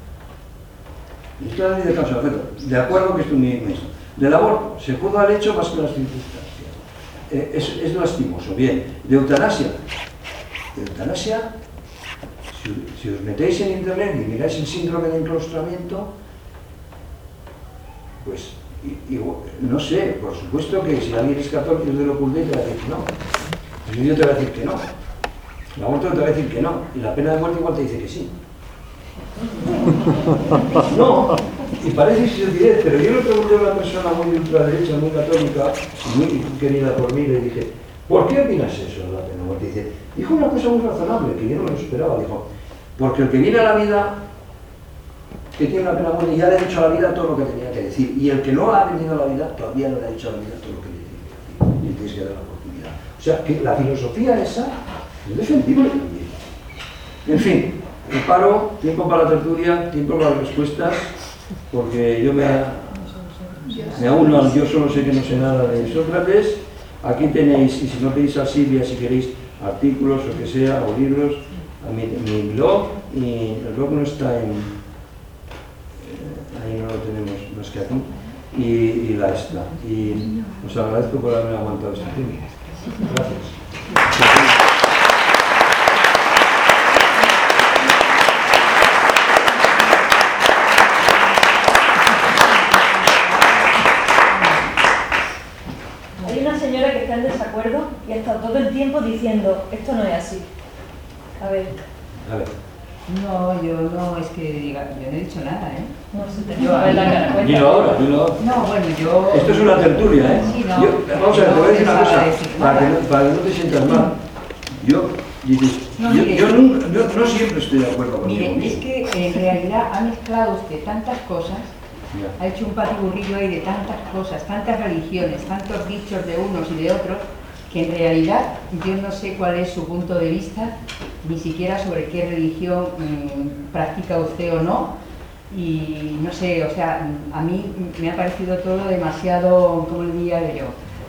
Y esto es la ley de causa y efecto. De acuerdo que esto es muy esto. Del aborto, se juzga el hecho más que las circunstancias. Es lastimoso. Bien, de eutanasia. De eutanasia, si os metéis en internet y miráis el síndrome de enclaustramiento, pues, no sé, por supuesto que si alguien es católico de lo oculto te va a decir que no. El suicidio te va a decir que no. El aborto te va a decir que no. Y la pena de muerte igual te dice que sí. No, y parece estupidez, pero yo le pregunté a una persona muy ultraderecha, muy católica, muy querida por mí, le dije, ¿por qué opinas eso de la pena de muerte? Dijo una cosa muy razonable, que yo no lo esperaba, dijo, porque el que viene a la vida, que tiene una pena de muerte, ya le ha dicho a la vida todo lo que tenía que decir, y el que no ha venido a la vida, todavía no le ha dicho a la vida todo lo que le tiene que decir, y tienes que dar la oportunidad. O sea, que la filosofía esa es defendible también. En fin, me paro, tiempo para la tertulia, tiempo para las respuestas, porque yo me uno, yo solo sé que no sé nada de Sócrates. Aquí tenéis, y si no pedís a Silvia, si queréis artículos o que sea, o libros, a mi blog, y el blog no está ahí no lo tenemos más que aquí, y la esta. Y os agradezco por haberme aguantado este tiempo. Gracias. Que está en desacuerdo y ha estado todo el tiempo diciendo esto no es así. A ver. No, yo no es que diga, yo no he dicho nada, ¿eh? No se te va a ver la cara. Dilo ahora, dilo ahora. No, bueno, yo... Esto es una tertulia, ¿eh? Sí, no. Vamos a ver, te voy a decir una cosa, para que no te sientas mal. Yo no siempre estoy de acuerdo contigo. Mire, es que en realidad ha mezclado usted tantas cosas. Ha hecho un patiburrillo ahí de tantas cosas, tantas religiones, tantos dichos de unos y de otros, que en realidad yo no sé cuál es su punto de vista, ni siquiera sobre qué religión practica usted o no, y no sé, o sea, a mí me ha parecido todo demasiado, ¿cómo le diría yo?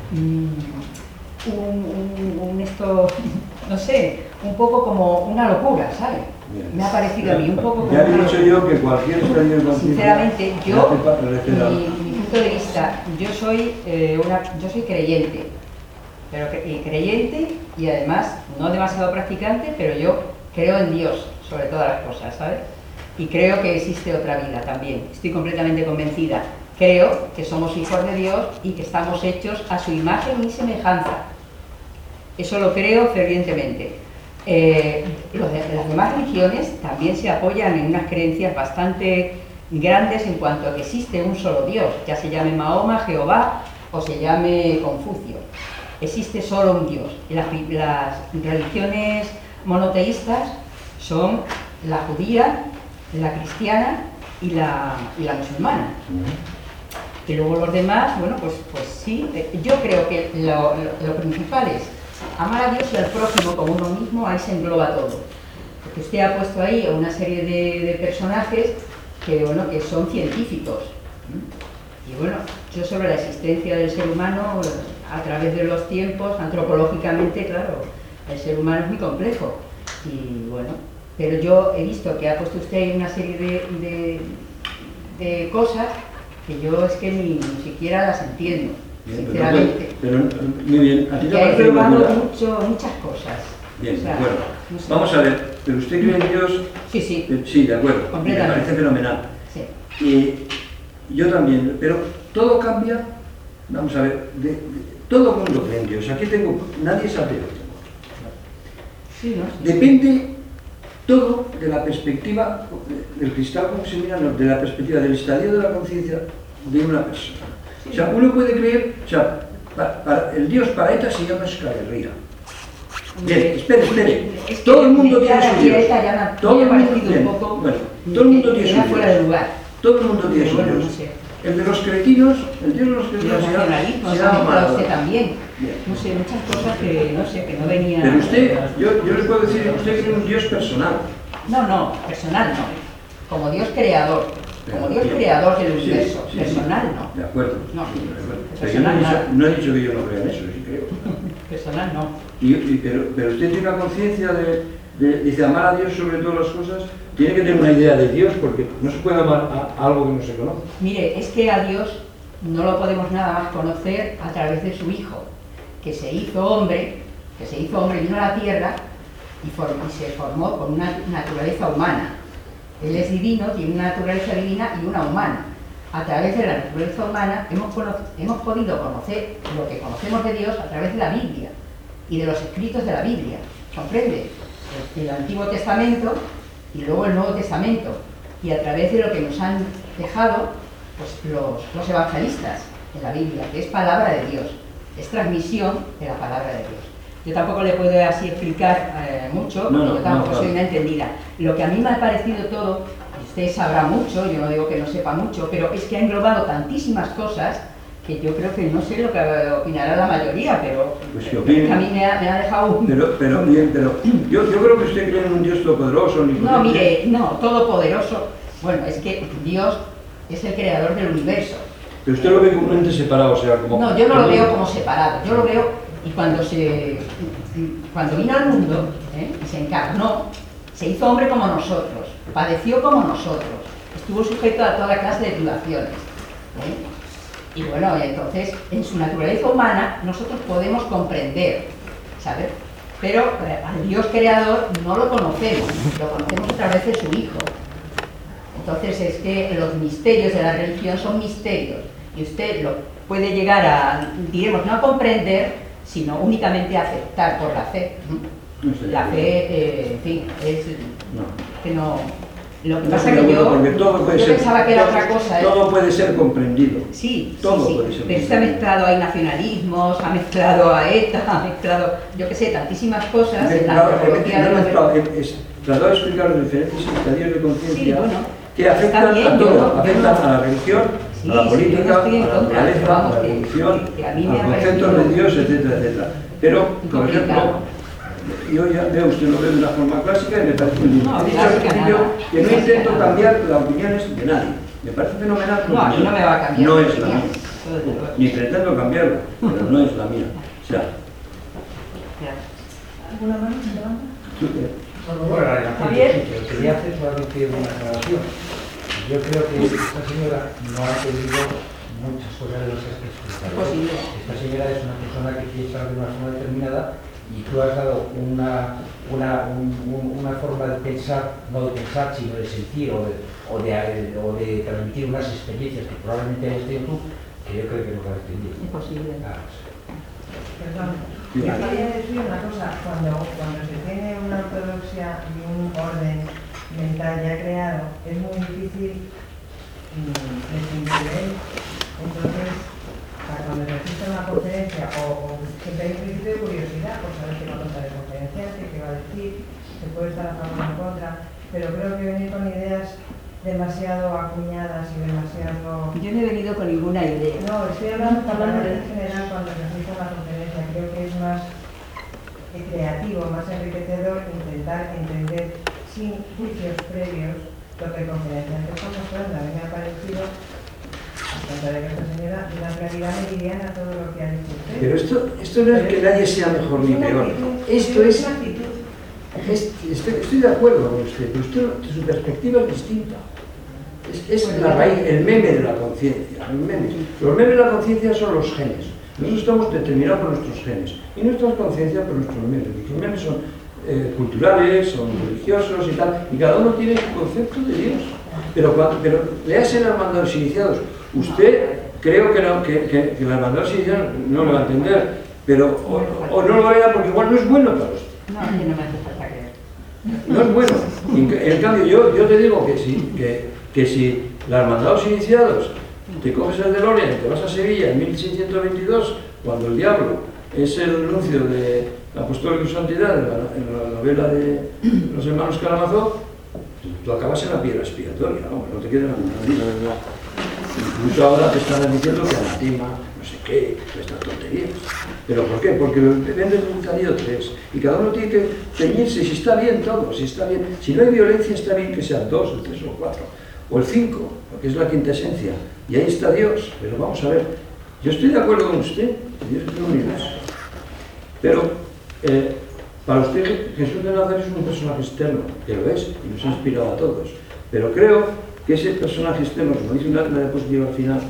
No sé, un poco como una locura, ¿sabe? Me ha parecido a mí un poco como... Ya he dicho yo que cualquier estadio de conciencia... Sinceramente, yo, mi punto de vista, yo soy creyente, pero creyente y además no demasiado practicante, pero yo creo en Dios sobre todas las cosas, ¿sabes? Y creo que existe otra vida también, estoy completamente convencida. Creo que somos hijos de Dios y que estamos hechos a su imagen y semejanza. Eso lo creo fervientemente. Las demás religiones también se apoyan en unas creencias bastante grandes en cuanto a que existe un solo Dios, ya se llame Mahoma, Jehová o se llame Confucio. Existe solo un Dios. Y las religiones monoteístas son la judía, la cristiana y la musulmana. Y luego los demás, bueno, pues sí, yo creo que lo principal es amar a Dios y al prójimo como uno mismo, ahí se engloba todo. Porque usted ha puesto ahí una serie de personajes que, bueno, que son científicos. Y bueno, yo sobre la existencia del ser humano, a través de los tiempos, antropológicamente, claro, el ser humano es muy complejo. Y bueno, pero yo he visto que ha puesto usted ahí una serie de cosas que yo es que ni siquiera las entiendo, bien, sinceramente. Pero muy bien, a ti te que hay parece muchas cosas. Bien, o sea, de acuerdo. No sé. Vamos a ver, pero usted cree en Dios. Sí. Sí, de acuerdo. Completamente. Me parece fenomenal. Sí. Y yo también, pero todo cambia. Vamos a ver, todo el mundo cree en Dios. Aquí nadie es ateo. Sí, ¿no? Depende todo de la perspectiva del cristal, como se mira, no, de la perspectiva del estadio de la conciencia de una persona. O sea, uno puede creer, o sea, el Dios para ETA se llama Escalerría. Bien, espere. Todo el mundo tiene su Dios. Todo el mundo tiene. Bueno, todo el mundo tiene su Dios. Todo el mundo tiene su Dios. El de los cretinos, el Dios de los cretinos se llama Maradona. También. No sé, muchas cosas que no sé, que no venían. Pero usted, yo le puedo decir que usted cree en un Dios personal. No, personal no. Como Dios creador. Como Dios creador del universo. Sí, personal no. De acuerdo. No. Pero yo no he dicho que yo no crea en eso, sí creo. Personal no. Pero usted tiene una conciencia de amar a Dios sobre todas las cosas. Tiene que tener una idea de Dios, porque no se puede amar a algo que no se conoce. Mire, es que a Dios no lo podemos nada más conocer a través de su Hijo, que se hizo hombre, vino a la tierra y se formó con una naturaleza humana. Él es divino, tiene una naturaleza divina y una humana. A través de la naturaleza humana hemos podido conocer lo que conocemos de Dios a través de la Biblia y de los escritos de la Biblia. ¿Comprende? El Antiguo Testamento y luego el Nuevo Testamento, y a través de lo que nos han dejado pues, los evangelistas en la Biblia, que es palabra de Dios, es transmisión de la palabra de Dios. Yo tampoco le puedo así explicar mucho, porque yo tampoco soy una entendida. Lo que a mí me ha parecido todo, usted sabrá mucho, yo no digo que no sepa mucho, pero es que ha englobado tantísimas cosas que yo creo que no sé lo que opinará la mayoría, pero pues que opine. A mí me ha dejado un... Pero yo creo que usted cree en un Dios todopoderoso. No, mire, no, todopoderoso. Bueno, es que Dios es el creador del universo. Pero usted lo ve como un ente separado, o sea, como... No, yo no lo veo como separado, yo lo veo, y cuando vino al mundo y se encarnó, se hizo hombre como nosotros, padeció como nosotros, estuvo sujeto a toda clase de privaciones. Y bueno, entonces, en su naturaleza humana, nosotros podemos comprender, ¿sabes? Pero al Dios creador no lo conocemos a través de su Hijo. Entonces es que los misterios de la religión son misterios, y usted lo puede llegar a, diremos, no a comprender, sino únicamente a aceptar por la fe. La fe, en fin, es que no... Lo que pasa es que yo pensaba que era otra cosa. Todo puede ser comprendido. Sí, todo sí, puede ser pero usted ha mezclado ahí nacionalismos, ha mezclado a ETA, ha mezclado, yo qué sé, tantísimas cosas en la antropología de tratado de explicar los diferentes estadios de conciencia, sí, bueno, que afectan bien, a todo, afectan no, a la religión, sí, a la política, sí, a la naturaleza, a la evolución, a los conceptos de Dios, etcétera, etcétera. Pero, por ejemplo, yo ya veo, usted lo ve de una forma clásica y me parece muy bien. He dicho al principio que no intento cambiar las opiniones de nadie. Me parece fenomenal. No, a mí no me va a cambiar. No es la mía. Ni pretendo cambiarla, pero no es la mía. O sea. ¿Alguna mano se levanta? Javier, quería hacer solamente una aclaración. Yo creo que esta señora no ha podido muchas cosas de las que has explicado. Posible. Esta señora es una persona que piensa de una forma determinada y tú has dado una forma de pensar, no de pensar, sino de sentir o de transmitir unas experiencias que probablemente hayas tenido tú, que yo creo que no lo has entendido. Imposible. Claro. Perdón, yo quería decir una cosa, cuando se tiene una ortodoxia y un orden mental ya creado, es muy difícil prescindir de él. Entonces, cuando se asiste a una conferencia, o siempre hay un principio de curiosidad por saber qué va a contar el conferenciante, qué va a decir, se puede estar a favor o en contra, pero creo que venir con ideas demasiado acuñadas y demasiado... Yo no he venido con ninguna idea. No, estoy hablando en general cuando se asiste a una conferencia. Creo que es más creativo, más enriquecedor intentar entender sin juicios previos lo que el conferenciante está mostrando. A mí me ha parecido, a contar de que esta señora, de una claridad meridiana todo lo que ha dicho usted. Pero esto no es que nadie sea mejor ni peor. Esto es... una actitud. Estoy de acuerdo con usted, pero su perspectiva es distinta. Es la raíz, el meme de la conciencia. Los memes de la conciencia son los genes. Nosotros estamos determinados por nuestros genes y nuestras conciencias por nuestros memes. Nuestros memes son culturales, son religiosos y tal, y cada uno tiene su concepto de Dios. Pero léase las hermandades iniciados. Usted creo que no, que las hermandades iniciados no lo va a entender, pero o no lo lea porque igual no es bueno para usted. No, a mí no me hace falta creer. No es bueno. En cambio, yo te digo que si las hermandades iniciados te coges el DeLorean y te vas a Sevilla en 1622, cuando el diablo es el anuncio de la apostólica santidad en la novela de los hermanos Karamazov, tú acabas en la piedra expiatoria, no te queda ninguna. Incluso ahora te están diciendo que anatema, no sé qué, estas tonterías. ¿Pero por qué? Porque depende de un Darío 3 y cada uno tiene que ceñirse si está bien todo, si está bien. Si no hay violencia está bien que sean 2, el 3 o el 4 o el 5, porque es la quinta esencia. Y ahí está Dios. Pero vamos a ver, yo estoy de acuerdo con usted, Dios es el universo. Pero para usted Jesús de Nazaret es un personaje externo, que lo es y nos ha inspirado a todos. Pero creo que ese personaje externo, como dice una diapositiva al final,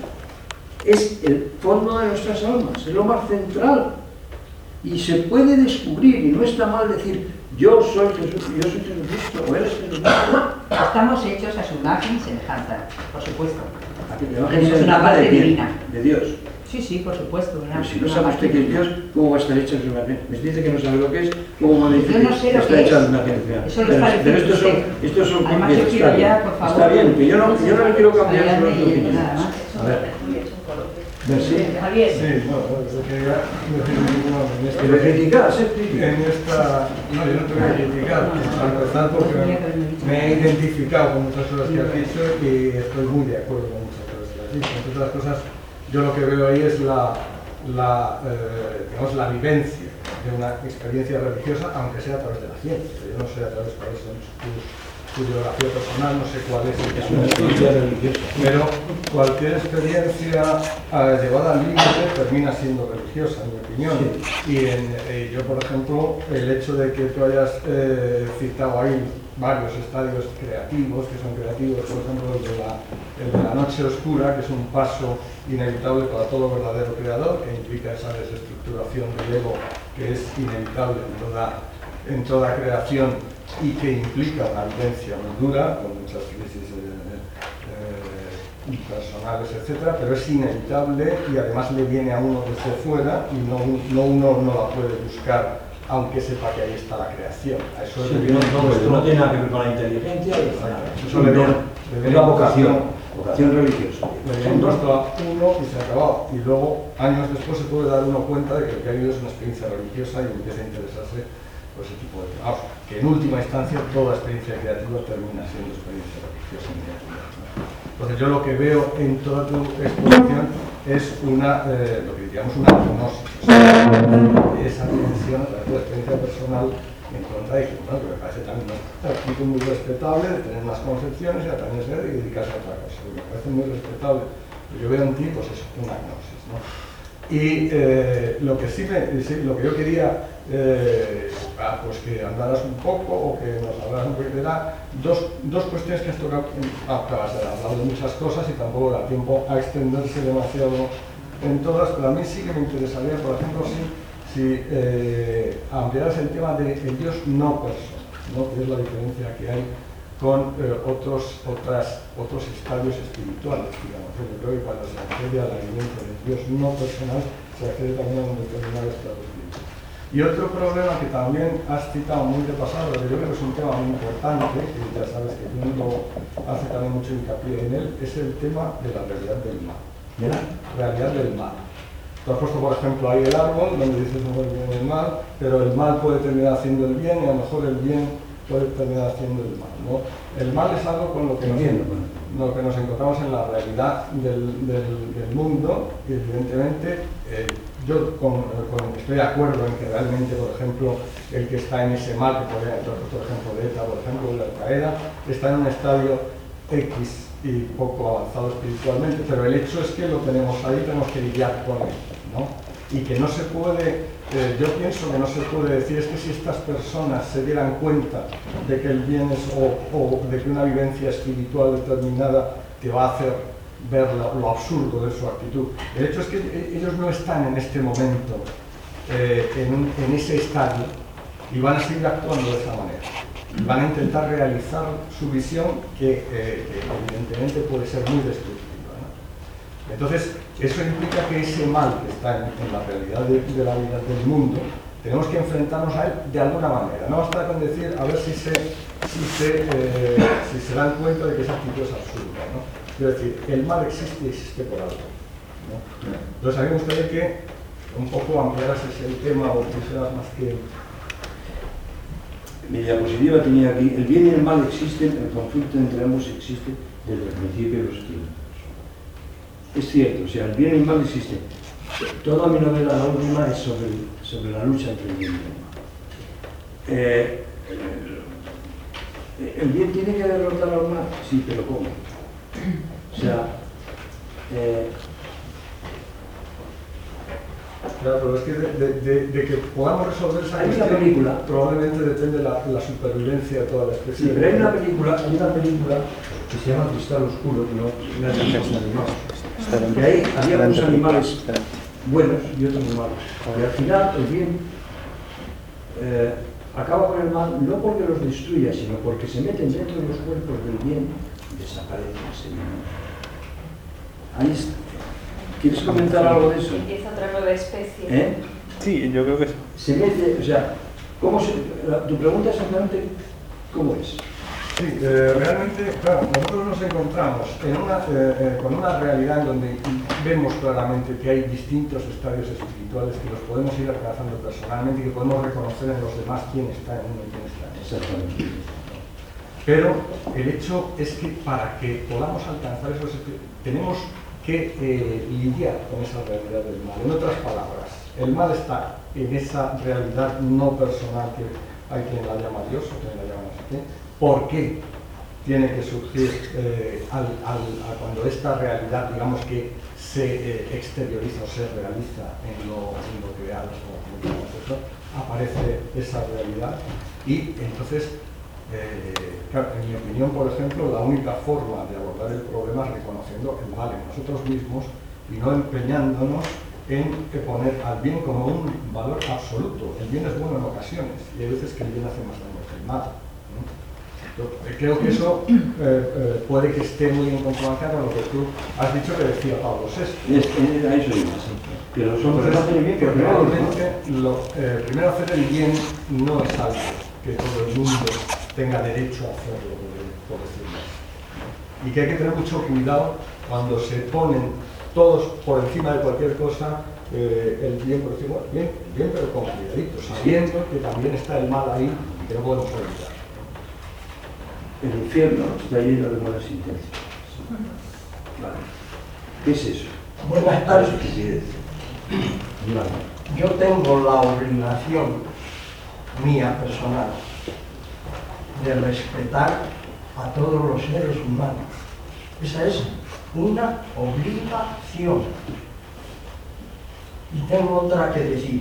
es el fondo de nuestras almas, es lo más central. Y se puede descubrir, y no está mal decir, yo soy Jesucristo, o eres Jesucristo. Estamos hechos a su imagen y semejanza, por supuesto. Es una parte divina. De Dios. Sí, por supuesto. Pero si no sabe usted que es Dios, ¿cómo va a estar hecha su imagen? Me dice que no sabe lo que es, ¿cómo va a decir yo no sé que lo está que hecha es. de imagen? Eso lo está Pero diciendo estos son Además, bien, yo quiero está ya, bien. por favor, Está bien, que yo no le quiero cambiar su nada opinión. más. A ver. Merci. Javier. Sí, bueno, yo quería decir Pero criticar, ser crítico. no, yo no te voy a criticar, al empezar porque me he identificado con muchas cosas que has dicho y estoy muy de acuerdo con muchas cosas que has dicho. Entre otras cosas, yo lo que veo ahí es digamos, la vivencia de una experiencia religiosa, aunque sea a través de la ciencia. Yo no sé a través de cuáles son tu biografía personal, no sé cuál es una experiencia religiosa. Pero cualquier experiencia llevada al límite termina siendo religiosa, en mi opinión. Sí. Y yo, por ejemplo, el hecho de que tú hayas citado ahí varios estadios creativos, que son creativos, por ejemplo, el de la noche oscura, que es un paso inevitable para todo verdadero creador, que implica esa desestructuración del ego, que es inevitable en toda creación y que implica una vivencia muy dura, con muchas crisis personales, etcétera, pero es inevitable y además le viene a uno desde fuera y uno no la puede buscar, aunque sepa que ahí está la creación. A eso sí, no tiene nada que ver con la inteligencia. Eso le viene una vocación religiosa. Le viene puesto a uno y se ha acabado. Y luego, años después, se puede dar uno cuenta de que lo que ha habido es una experiencia religiosa y empieza a interesarse por ese tipo de temas. Que en última instancia toda experiencia creativa termina siendo experiencia religiosa y creativa. Entonces yo lo que veo en toda tu exposición es lo que diríamos una gnosis, o sea, esa dimensión de la experiencia personal en contra de que, bueno, que me parece también una actitud muy respetable de tener unas concepciones y también ser y dedicarse a otra cosa. Me parece muy respetable. Pero yo veo en ti, pues eso, una gnosis, ¿no? Y lo que lo que yo quería pues que andaras un poco o que nos hablaras un poquito era dos cuestiones que has tocado. Has hablado de muchas cosas y tampoco da tiempo a extenderse demasiado en todas, pero a mí sí que me interesaría, por ejemplo, si ampliaras el tema del Dios no persona, ¿no? Que es la diferencia que hay con otros estadios espirituales, digamos. Yo creo que cuando se accede a la vivencia del Dios no personal, se accede también a un determinado estado espiritual. Y otro problema que también has citado muy de pasado, que yo creo que es un tema muy importante, que ya sabes que Jung hace también mucho hincapié en él, es el tema de la realidad del mal. ¿De la realidad del mal? Tú has puesto, por ejemplo, ahí el árbol, donde dices no el bien y el mal, pero el mal puede terminar haciendo el bien y a lo mejor el bien puede terminar haciendo el mal, ¿no? El mal es algo con lo que nos encontramos en la realidad del mundo y evidentemente yo estoy de acuerdo en que realmente, por ejemplo, el que está en ese mal, que podría haber otro ejemplo de ETA, por ejemplo, de Al-Qaeda, está en un estadio X y poco avanzado espiritualmente, pero el hecho es que lo tenemos ahí, tenemos que lidiar con él, ¿no? Y que no se puede, yo pienso que no se puede decir, es que si estas personas se dieran cuenta de que el bien es, o de que una vivencia espiritual determinada te va a hacer ver lo absurdo de su actitud. El hecho es que ellos no están en este momento en ese estadio y van a seguir actuando de esa manera. Van a intentar realizar su visión que evidentemente puede ser muy destructiva, ¿no? Entonces, eso implica que ese mal que está en la realidad de la vida del mundo, tenemos que enfrentarnos a él de alguna manera. No basta con decir, a ver si se dan cuenta de que esa actitud es absurda, ¿no? Quiero decir, el mal existe y existe por algo, ¿no? Entonces, a mí me gustaría que un poco ampliaras ese tema o pusieras más que... Mi diapositiva tenía aquí, el bien y el mal existen, el conflicto entre ambos existe desde el principio de los tiempos. Es cierto, o sea, el bien y el mal existen. Toda mi novela, la última, es sobre la lucha entre el bien y el mal. ¿El bien tiene que derrotar al mal? Sí, pero ¿cómo? O sea, Claro, pero es que de que podamos resolver esa cuestión, película, probablemente depende la supervivencia de toda la especie. Sí, pero hay una película que se llama Cristal Oscuro, que no es animado. Que ahí había unos animales buenos y otros malos. Y al final el bien acaba con el mal, no porque los destruya, sino porque se meten dentro de los cuerpos del bien y desaparecen ese bien. Ahí está. ¿Quieres comentar algo de eso? Empieza otra nueva especie. Sí, yo creo que sí. Se mete, o sea, tu pregunta exactamente cómo es. Sí, realmente, claro, nosotros nos encontramos con una realidad en donde vemos claramente que hay distintos estadios espirituales que los podemos ir alcanzando personalmente y que podemos reconocer en los demás quién está en uno y quién está en otro. Exactamente. Pero el hecho es que para que podamos alcanzar esos tenemos que lidiar con esa realidad del mal. En otras palabras, el mal está en esa realidad no personal que hay quien la llama Dios o quien la llama no sé qué. ¿Por qué tiene que surgir cuando esta realidad, digamos que se exterioriza o se realiza en lo real, aparece esa realidad? Y entonces, claro, en mi opinión, por ejemplo, la única forma de abordar el problema es reconociendo el mal en nosotros mismos y no empeñándonos en poner al bien como un valor absoluto. El bien es bueno en ocasiones y hay veces que el bien hace más daño que el mal, ¿no? Yo creo que eso puede que esté muy en consonancia con lo que tú has dicho que decía Pablo VI. A eso iba, sí. Pero somos hacer el bien, porque realmente primero hacer el bien no es algo que todo el mundo tenga derecho a hacerlo, por decirlo así. Y que hay que tener mucho cuidado cuando se ponen todos por encima de cualquier cosa, el bien, por decir, bueno, bien, pero con cuidadito, sabiendo que también está el mal ahí y que no podemos evitar. El infierno está lleno de malas intenciones. Vale. ¿Qué es eso? Buenas tardes. ¿Qué quiere decir? Yo tengo la obligación mía personal de respetar a todos los seres humanos. Esa es una obligación. Y tengo otra que decir.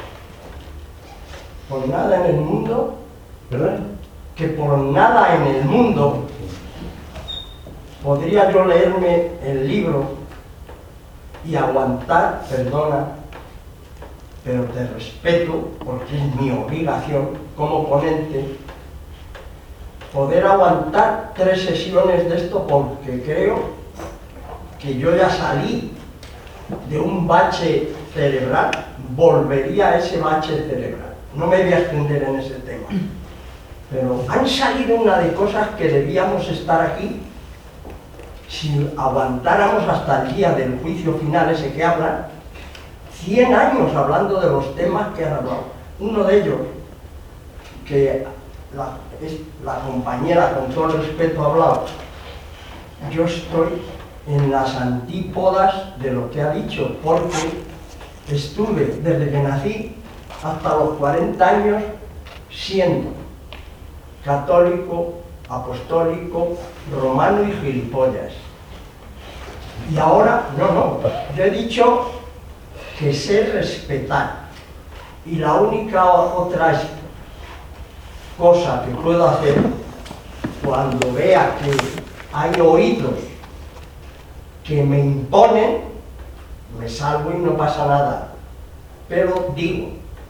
Por nada en el mundo, ¿Verdad? que por nada en el mundo podría yo leerme el libro y aguantar, perdona, pero te respeto porque es mi obligación como ponente, poder aguantar 3 sesiones de esto, porque creo que yo ya salí de un bache cerebral, volvería a ese bache cerebral. No me voy a extender en ese tema, pero han salido una de cosas que debíamos estar aquí si aguantáramos hasta el día del juicio final ese que hablan, 100 años hablando de los temas que han hablado. Uno de ellos, que la compañera con todo el respeto ha hablado, yo estoy en las antípodas de lo que ha dicho, porque estuve desde que nací hasta los 40 años siendo católico, apostólico, romano y gilipollas. Y ahora, no, yo he dicho que sé respetar. Y la única otra cosa que puedo hacer cuando vea que hay oídos que me imponen, me salgo y no pasa nada. Pero digo,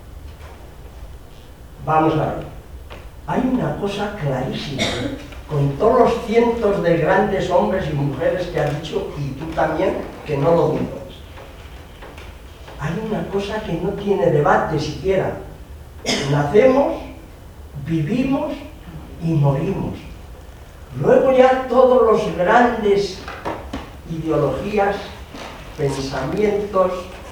vamos a ver, hay una cosa clarísima, con todos los cientos de grandes hombres y mujeres que has dicho, y tú también, que no lo dudas. Hay una cosa que no tiene debate siquiera. Nacemos, vivimos y morimos. Luego ya todos los grandes ideologías, pensamientos.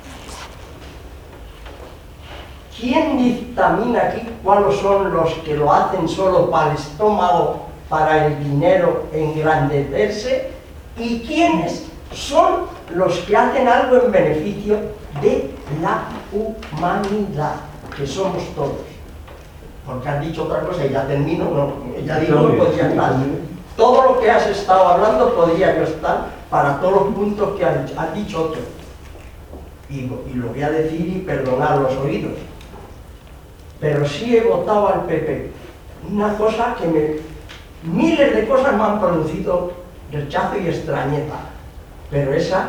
¿Quién dictamina aquí cuáles son los que lo hacen solo para el estómago, para el dinero, engrandecerse? ¿Y quiénes son los que hacen algo en beneficio de la humanidad, que somos todos? Porque has dicho otra cosa y ya termino, no, ya digo que podría estar. Todo lo que has estado hablando podría yo estar para todos los puntos que has dicho otro. Y lo voy a decir y perdonar los oídos. Pero sí he votado al PP. Una cosa que miles de cosas me han producido rechazo y extrañeza. Pero esa,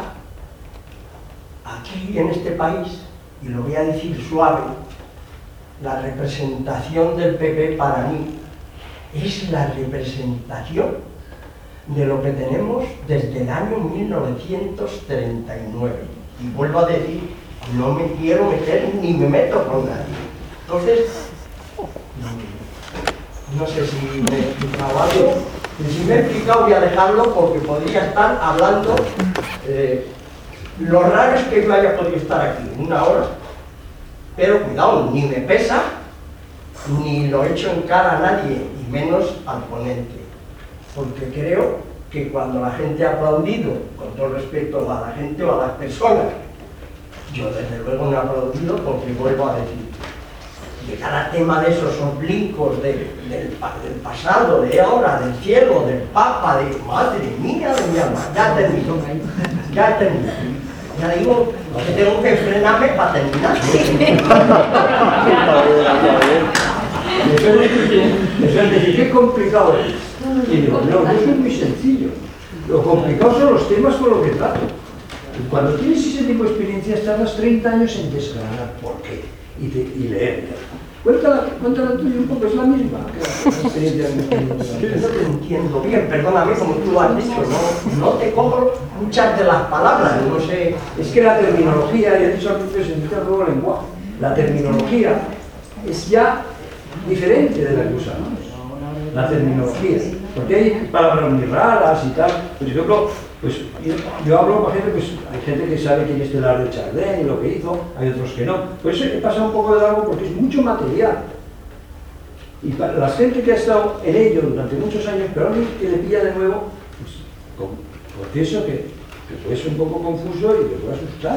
aquí en este país, y lo voy a decir suave, la representación del PP para mí es la representación de lo que tenemos desde el año 1939. Y vuelvo a decir, no me quiero meter ni me meto con nadie. Entonces, no sé si me he explicado algo. Si me he explicado voy a dejarlo porque podría estar hablando. Lo raro es que yo haya podido estar aquí 1 hora, pero cuidado, ni me pesa, ni lo echo en cara a nadie, y menos al ponente. Porque creo que cuando la gente ha aplaudido, con todo respeto a la gente o a las personas, yo desde luego no he aplaudido porque vuelvo a decir, llegar al tema de esos oblicuos del pasado, de ahora, del cielo, del Papa, de madre mía de mi alma, ya termino. Ya digo que tengo que frenarme para terminar. Eso es decir, qué complicado es. Y digo, no, eso es muy sencillo. Lo complicado son los temas con los que trato. Y cuando tienes ese tipo de experiencias, tardas 30 años en desgranar por qué y leer. Cuéntala tuya un poco, es la misma que la experiencia de mi No te entiendo bien, perdóname, como tú lo has dicho, no te cojo muchas de las palabras, no sé. Es que la terminología, y he dicho al propio significa el nuevo lenguaje, la terminología es ya diferente de la que usamos. La terminología, porque hay palabras muy raras y tal. Por ejemplo, pues yo hablo con gente, pues hay gente que sabe quién es Teilhard de Chardin y lo que hizo, hay otros que no. Por eso he pasado un poco de largo porque es mucho material. Y para la gente que ha estado en ello durante muchos años, pero alguien que le pilla de nuevo, pues confieso que puede ser un poco confuso y que puede asustar.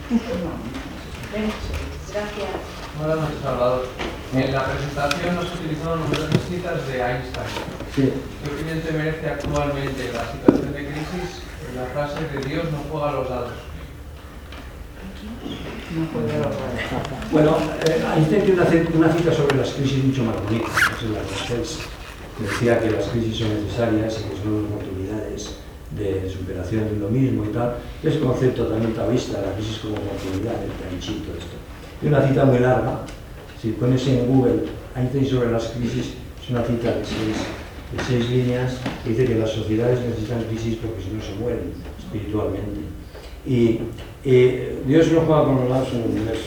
Gracias. Buenas noches, Salvador. En la presentación nos utilizaron numerosas citas de Einstein. Sí. ¿Qué opinión te merece actualmente la situación de crisis en la frase de Dios no juega a los dados? No puedo lograr. Bueno, Einstein tiene una cita sobre las crisis mucho más bonita, que es la de Hess, que decía que las crisis son necesarias y que son oportunidades de superación de uno mismo y tal. Es un concepto también taoísta, la crisis como oportunidad, el tai chi, todo esto. Y una cita muy larga, si pones en Google Einstein sobre las crisis, es una cita de seis líneas, que dice que las sociedades necesitan crisis porque si no se mueren espiritualmente. Y Dios no juega con los lados en el universo.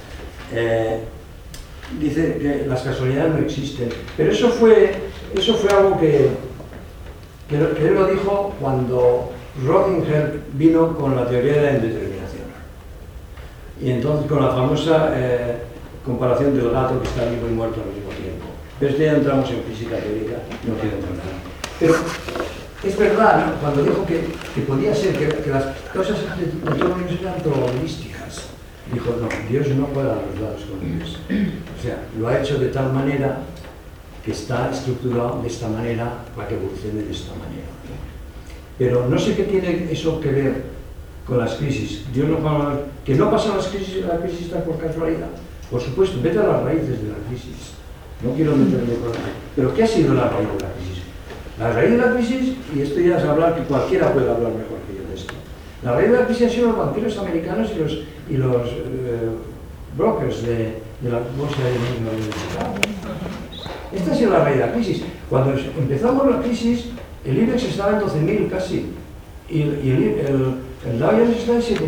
Dice que las casualidades no existen, pero eso fue algo que él lo dijo cuando Rödinger vino con la teoría de la indeterminación. Y entonces con la famosa comparación del gato que está vivo y muerto al mismo tiempo. Pero ya entramos en física teórica, no quiero entrar en eso. Pero es verdad, ¿no? Cuando dijo que podía ser que las cosas de todo el universo eran probabilísticas, dijo, no, Dios no juega a los lados con Dios. O sea, lo ha hecho de tal manera que está estructurado de esta manera para que evolucione de esta manera. Pero no sé qué tiene eso que ver con las crisis. Dios no juega, que no pasan las crisis, la crisis está por casualidad. Por supuesto, vete a las raíces de la crisis. No quiero meterme con eso. Pero ¿qué ha sido la raíz de la crisis? La raíz de la crisis, y esto ya es hablar que cualquiera puede hablar mejor que yo de esto. La raíz de la crisis han sido los banqueros americanos y los brokers de la bolsa de Chicago. Esta ha sido la raíz de la crisis. Cuando empezamos la crisis, el IBEX estaba en 12.000 casi, y el Dow Jones está en 7.500, 7.800.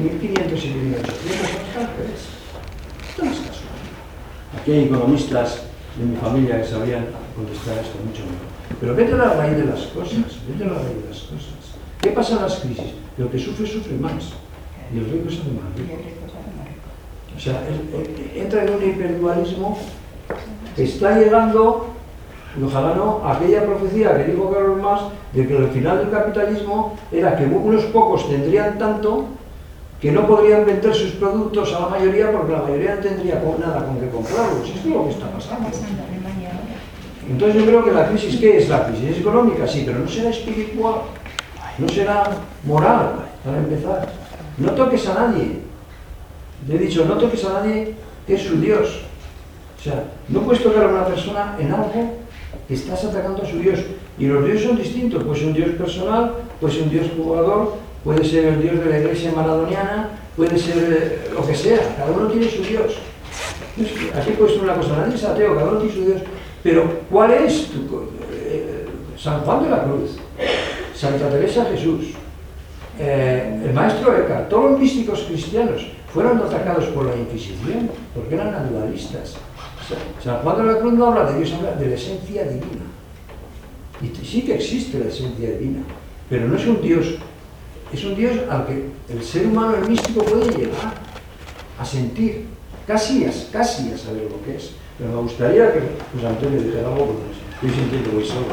Esto no es casual. Aquí hay economistas de mi familia que sabrían contestar esto mucho mejor. Pero vete a la raíz de las cosas, vete a la raíz de las cosas. ¿Qué pasa en las crisis? El que sufre más, y el rico se hace más rico. O sea, entra en un hiperdualismo que está llegando, ojalá no, a aquella profecía que dijo Carlos Marx, de que al final del capitalismo era que unos pocos tendrían tanto que no podrían vender sus productos a la mayoría porque la mayoría no tendría nada con que comprarlos. Esto es lo que está pasando. Entonces yo creo que la crisis, ¿qué es la crisis? ¿Es económica? Sí, pero no será espiritual, no será moral, para empezar. No toques a nadie. Le he dicho, no toques a nadie que es su Dios. O sea, no puedes tocar a una persona en algo que estás atacando a su Dios. Y los dioses son distintos. Puede ser un Dios personal, puede ser un Dios jugador, puede ser el Dios de la iglesia maradoniana, puede ser lo que sea. Cada uno tiene su Dios. Aquí puedes ser una cosa, nadie es ateo, cada uno tiene su Dios. Pero, ¿cuál es tu San Juan de la Cruz, Santa Teresa de Jesús, el maestro Eckhart, todos los místicos cristianos fueron atacados por la Inquisición porque eran naturalistas. San Juan de la Cruz no habla de Dios, habla de la esencia divina. Y sí que existe la esencia divina, pero no es un Dios, es un Dios al que el ser humano, el místico, puede llegar a sentir, casi a saber lo que es. Pero me gustaría que pues Antonio dijera algo, porque estoy sintiendo muy solo.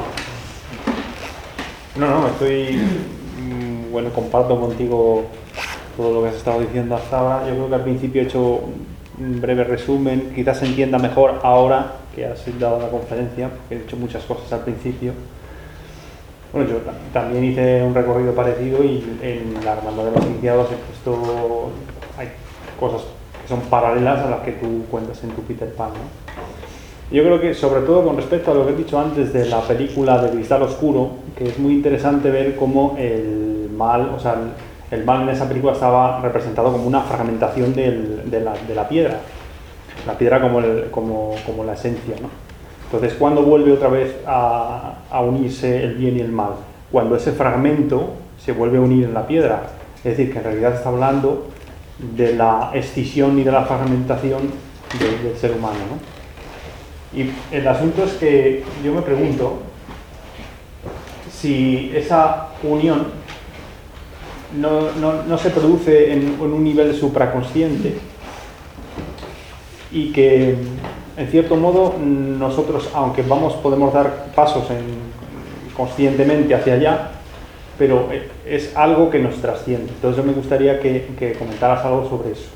No, estoy... Bueno, comparto contigo todo lo que has estado diciendo hasta ahora. Yo creo que al principio he hecho un breve resumen, quizás se entienda mejor ahora que has dado la conferencia, porque he hecho muchas cosas al principio. Bueno, yo también hice un recorrido parecido y en la Hermandad de los Iniciados he puesto... Hay cosas que son paralelas a las que tú cuentas en tu Peter Pan, ¿no? Yo creo que, sobre todo con respecto a lo que he dicho antes de la película de Cristal Oscuro, que es muy interesante ver cómo el mal, o sea, el mal en esa película estaba representado como una fragmentación de la piedra. La piedra como la esencia, ¿no? Entonces, ¿cuándo vuelve otra vez a unirse el bien y el mal? Cuando ese fragmento se vuelve a unir en la piedra. Es decir, que en realidad está hablando de la escisión y de la fragmentación del ser humano, ¿no? Y el asunto es que yo me pregunto si esa unión no se produce en un nivel supraconsciente y que, en cierto modo, nosotros, aunque podemos dar pasos conscientemente hacia allá, pero es algo que nos trasciende. Entonces yo me gustaría que comentaras algo sobre eso,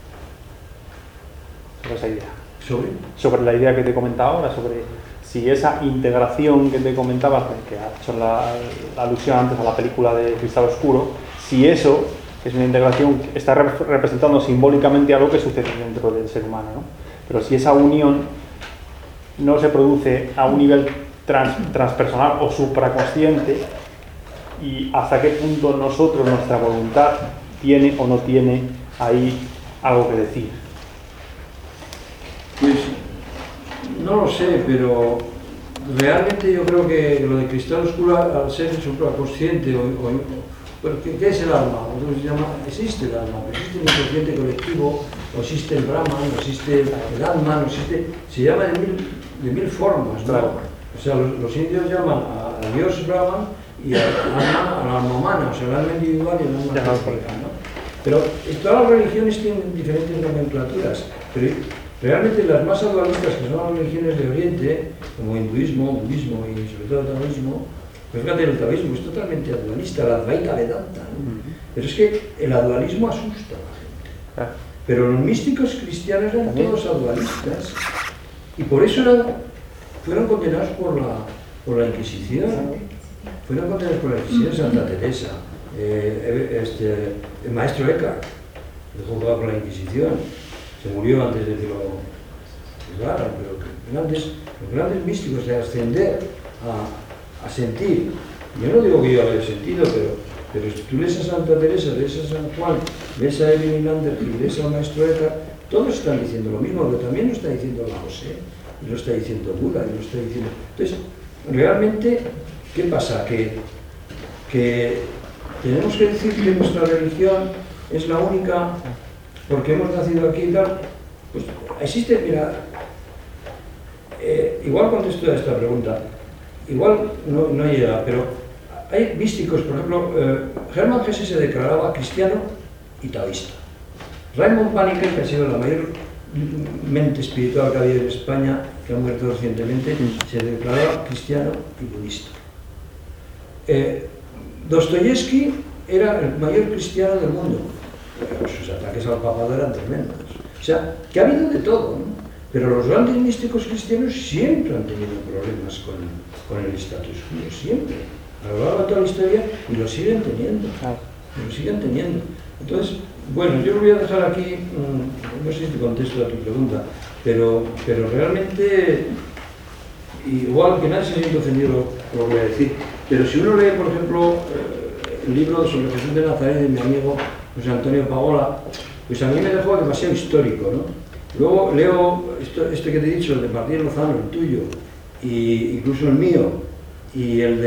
sobre esa idea. Sobre la idea que te comentaba ahora, sobre si esa integración que te comentaba, que ha hecho la alusión antes a la película de Cristal Oscuro, si eso Es una integración que está representando simbólicamente algo que sucede dentro del ser humano, ¿no? Pero si esa unión no se produce a un nivel transpersonal o supraconsciente, y hasta qué punto nosotros, nuestra voluntad, tiene o no tiene ahí algo que decir. Pues no lo sé, pero realmente yo creo que lo de cristal oscuro, al ser supraconsciente, ¿qué es el alma? Existe el alma, existe el inconsciente colectivo, o existe el Brahman, o existe el alma, no existe, se llama de mil formas, ¿no? Claro. O sea, los indios llaman a Dios Brahman y al alma humana, o sea, el alma individual y el alma colectivo, ¿no? Pero todas las religiones tienen diferentes nomenclaturas, pero realmente las más dualistas, que son las religiones de Oriente, como hinduismo, budismo y sobre todo el taoísmo, pues fíjate, el taoísmo es totalmente dualista, la Advaita Vedanta, ¿no? Pero es que el dualismo asusta a la gente. Pero los místicos cristianos eran todos dualistas y por eso fueron condenados por la Inquisición. Fueron condenados por la Inquisición, Santa Teresa, el maestro Eckhart, dejó por la Inquisición, se murió antes de que lo juzgaran, pero los grandes místicos de ascender a sentir, yo no digo que yo lo haya sentido, pero si tú lees a Santa Teresa, lees a San Juan, lees a Evelyn Anderson, lees al maestro Eckhart, todos están diciendo lo mismo, pero también lo está diciendo la José, y lo está diciendo Buda, y lo está diciendo... Entonces, realmente, ¿qué pasa? Que tenemos que decir que nuestra religión es la única, porque hemos nacido aquí y tal. Pues existe, mira, igual contesto a esta pregunta, igual no llega, pero hay místicos, por ejemplo, Hermann Hesse se declaraba cristiano y taoísta. Raymond Paniker, que ha sido la mayor mente espiritual que ha habido en España, que ha muerto recientemente, se declaraba cristiano y budista. Dostoyevsky era el mayor cristiano del mundo, pero sus ataques al papado eran tremendos. O sea, que ha habido de todo, ¿no? Pero los grandes místicos cristianos siempre han tenido problemas con el status quo, siempre, a lo largo de toda la historia, y lo siguen teniendo, Entonces, bueno, yo lo voy a dejar aquí, no sé si te contesto a tu pregunta, pero realmente, igual que nadie se siente ofendido por lo que voy a decir, pero si uno lee, por ejemplo, el libro sobre Jesús de Nazaret de mi amigo José Antonio Pagola, pues a mí me dejó demasiado histórico, ¿no? Luego leo esto que te he dicho, el de Martín Lozano, el tuyo, y incluso el mío, y el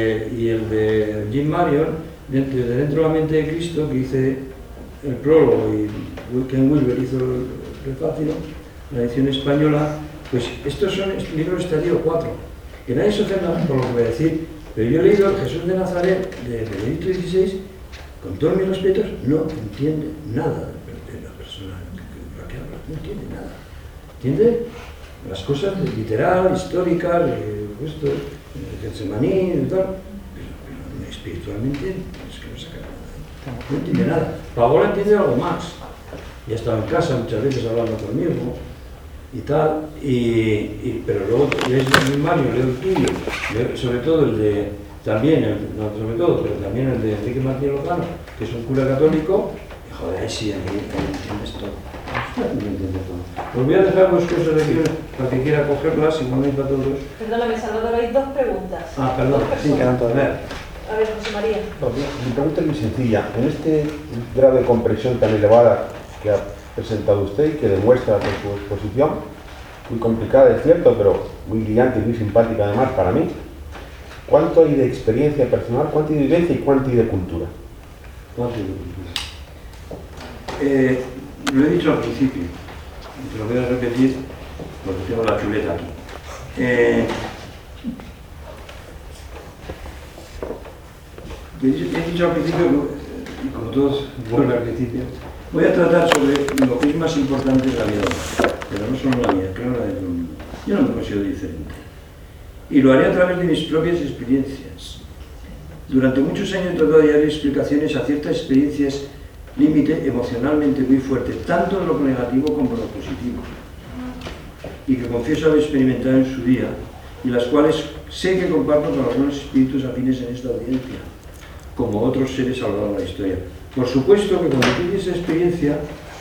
de Jim Marion, dentro de la mente de Cristo, que hice el prólogo, y Ken Wilber hizo el prefacio, la edición española. Pues estos son libros de estadio 4, que nadie se ofenda por lo que voy a decir, pero yo he leído el Jesús de Nazaret de Benedicto XVI, con todos mis respetos, no entiende nada de la persona de la que habla, no entiende nada. Entiende las cosas literal, históricas, esto, Getsemaní y tal, pero espiritualmente es que no saca nada, no entiende nada. Pagola entiende algo más, y ha estado en casa muchas veces hablando conmigo y tal, pero luego lees el Mario, leo el tuyo, sobre todo el de, también, no sobre todo, pero también el de Enrique Martín Lozano, que es un cura católico, y joder, ahí sí, ahí entiendes todo. Os voy a dejar dos cosas aquí para que quiera cogerlas, igual no hay para todos. Perdóname, Salvador, hay dos preguntas. Perdón, sí, quedan todas. A ver, José María. Mi pregunta es muy sencilla. En este grado de comprensión tan elevada que ha presentado usted y que demuestra con su exposición, muy complicada, es cierto, pero muy brillante y muy simpática además para mí, ¿cuánto hay de experiencia personal, cuánto hay de vivencia y cuánto hay de cultura? ¿Cuánto hay de cultura? Lo he dicho al principio, y te lo voy a repetir porque tengo la chuleta aquí. He dicho al principio, y como todos vuelvo al principio, voy a tratar sobre lo que es más importante en la vida, pero no solo la mía, claro, la de todo el mundo. Yo no me considero diferente. Y lo haré a través de mis propias experiencias. Durante muchos años he tratado de dar explicaciones a ciertas experiencias límite emocionalmente muy fuerte, tanto en lo negativo como en lo positivo, y que confieso haber experimentado en su día, y las cuales sé que comparto con algunos espíritus afines en esta audiencia, como otros seres a lo largo de la historia. Por supuesto que cuando tienes esa experiencia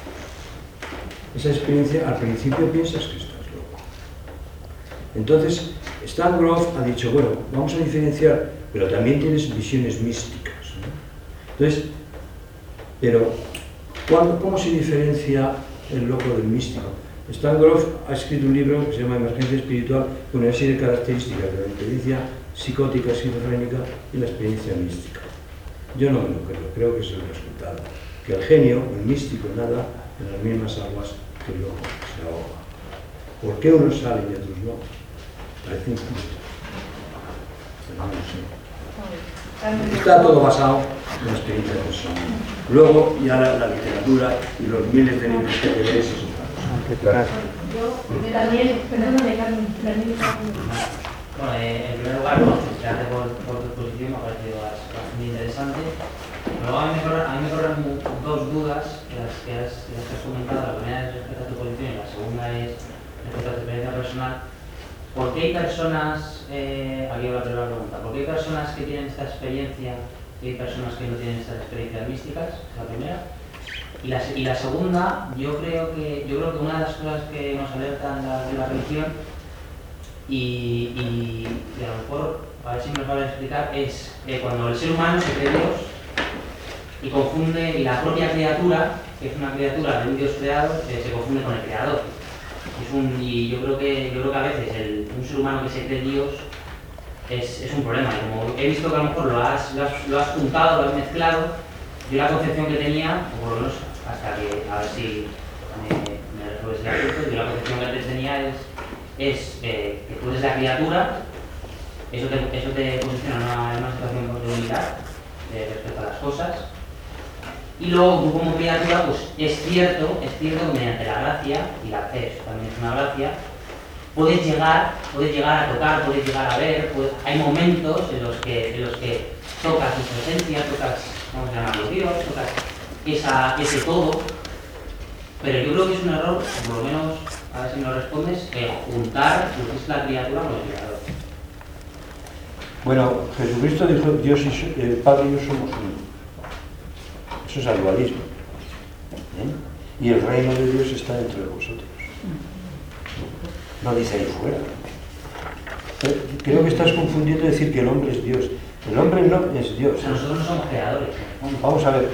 al principio piensas que estás loco. Entonces, Stan Grof ha dicho, bueno, vamos a diferenciar, pero también tienes visiones místicas, ¿no? Entonces, pero, ¿cómo se diferencia el loco del místico? Stan Grof ha escrito un libro que se llama Emergencia Espiritual, con una serie de características de la experiencia psicótica, esquizofrénica y la experiencia mística. Yo no me lo creo que es el resultado. Que el genio, el místico, nada en las mismas aguas que el loco se ahoga. ¿Por qué unos salen y otros no? Parece injusto. Pero no lo sé. Está todo basado en la experiencia personal. Luego ya la literatura y los miles de libros que tenéis es otra cosa. Yo también, perdóname, Carmen, Bueno, en primer lugar, gracias por tu exposición, me ha parecido bastante interesante. Luego a mí me corren dos dudas que has comentado. La primera es respecto a tu posición y la segunda es respecto a tu experiencia personal. ¿Por qué hay personas, aquí va la primera pregunta, ¿por qué hay personas que tienen esta experiencia y hay personas que no tienen estas experiencias místicas? Es la primera. Y la segunda, yo creo que una de las cosas que nos alertan de la religión y a lo mejor, a ver si me lo saben explicar, es cuando el ser humano se cree Dios y confunde, y la propia criatura, que es una criatura de un Dios creado, se confunde con el creador. Y yo creo que a veces un ser humano que se cree Dios es un problema. Y como he visto que a lo mejor lo has juntado, lo has mezclado, yo la concepción que tenía, o por lo menos hasta que, a ver si me resuelves el asunto, yo la concepción que antes tenía es que tú eres la criatura, eso te posiciona en una situación de unidad respecto a las cosas, y luego tú como criatura, pues es cierto que mediante la gracia, y la fe también es una gracia, puedes llegar a tocar, puedes llegar a ver, hay momentos en los que tocas su presencia, tocas, vamos a llamarlo Dios, tocas ese todo, pero yo creo que es un error, por lo menos, a ver si me lo respondes, juntar lo que es la criatura con el creador. Bueno, Jesucristo dijo, Dios y el Padre y yo somos uno. Eso es el dualismo. Y el reino de Dios está dentro de vosotros. No dice ahí fuera. Creo que estás confundiendo decir que el hombre es Dios. El hombre no es Dios. O sea, nosotros no somos creadores. Vamos a ver.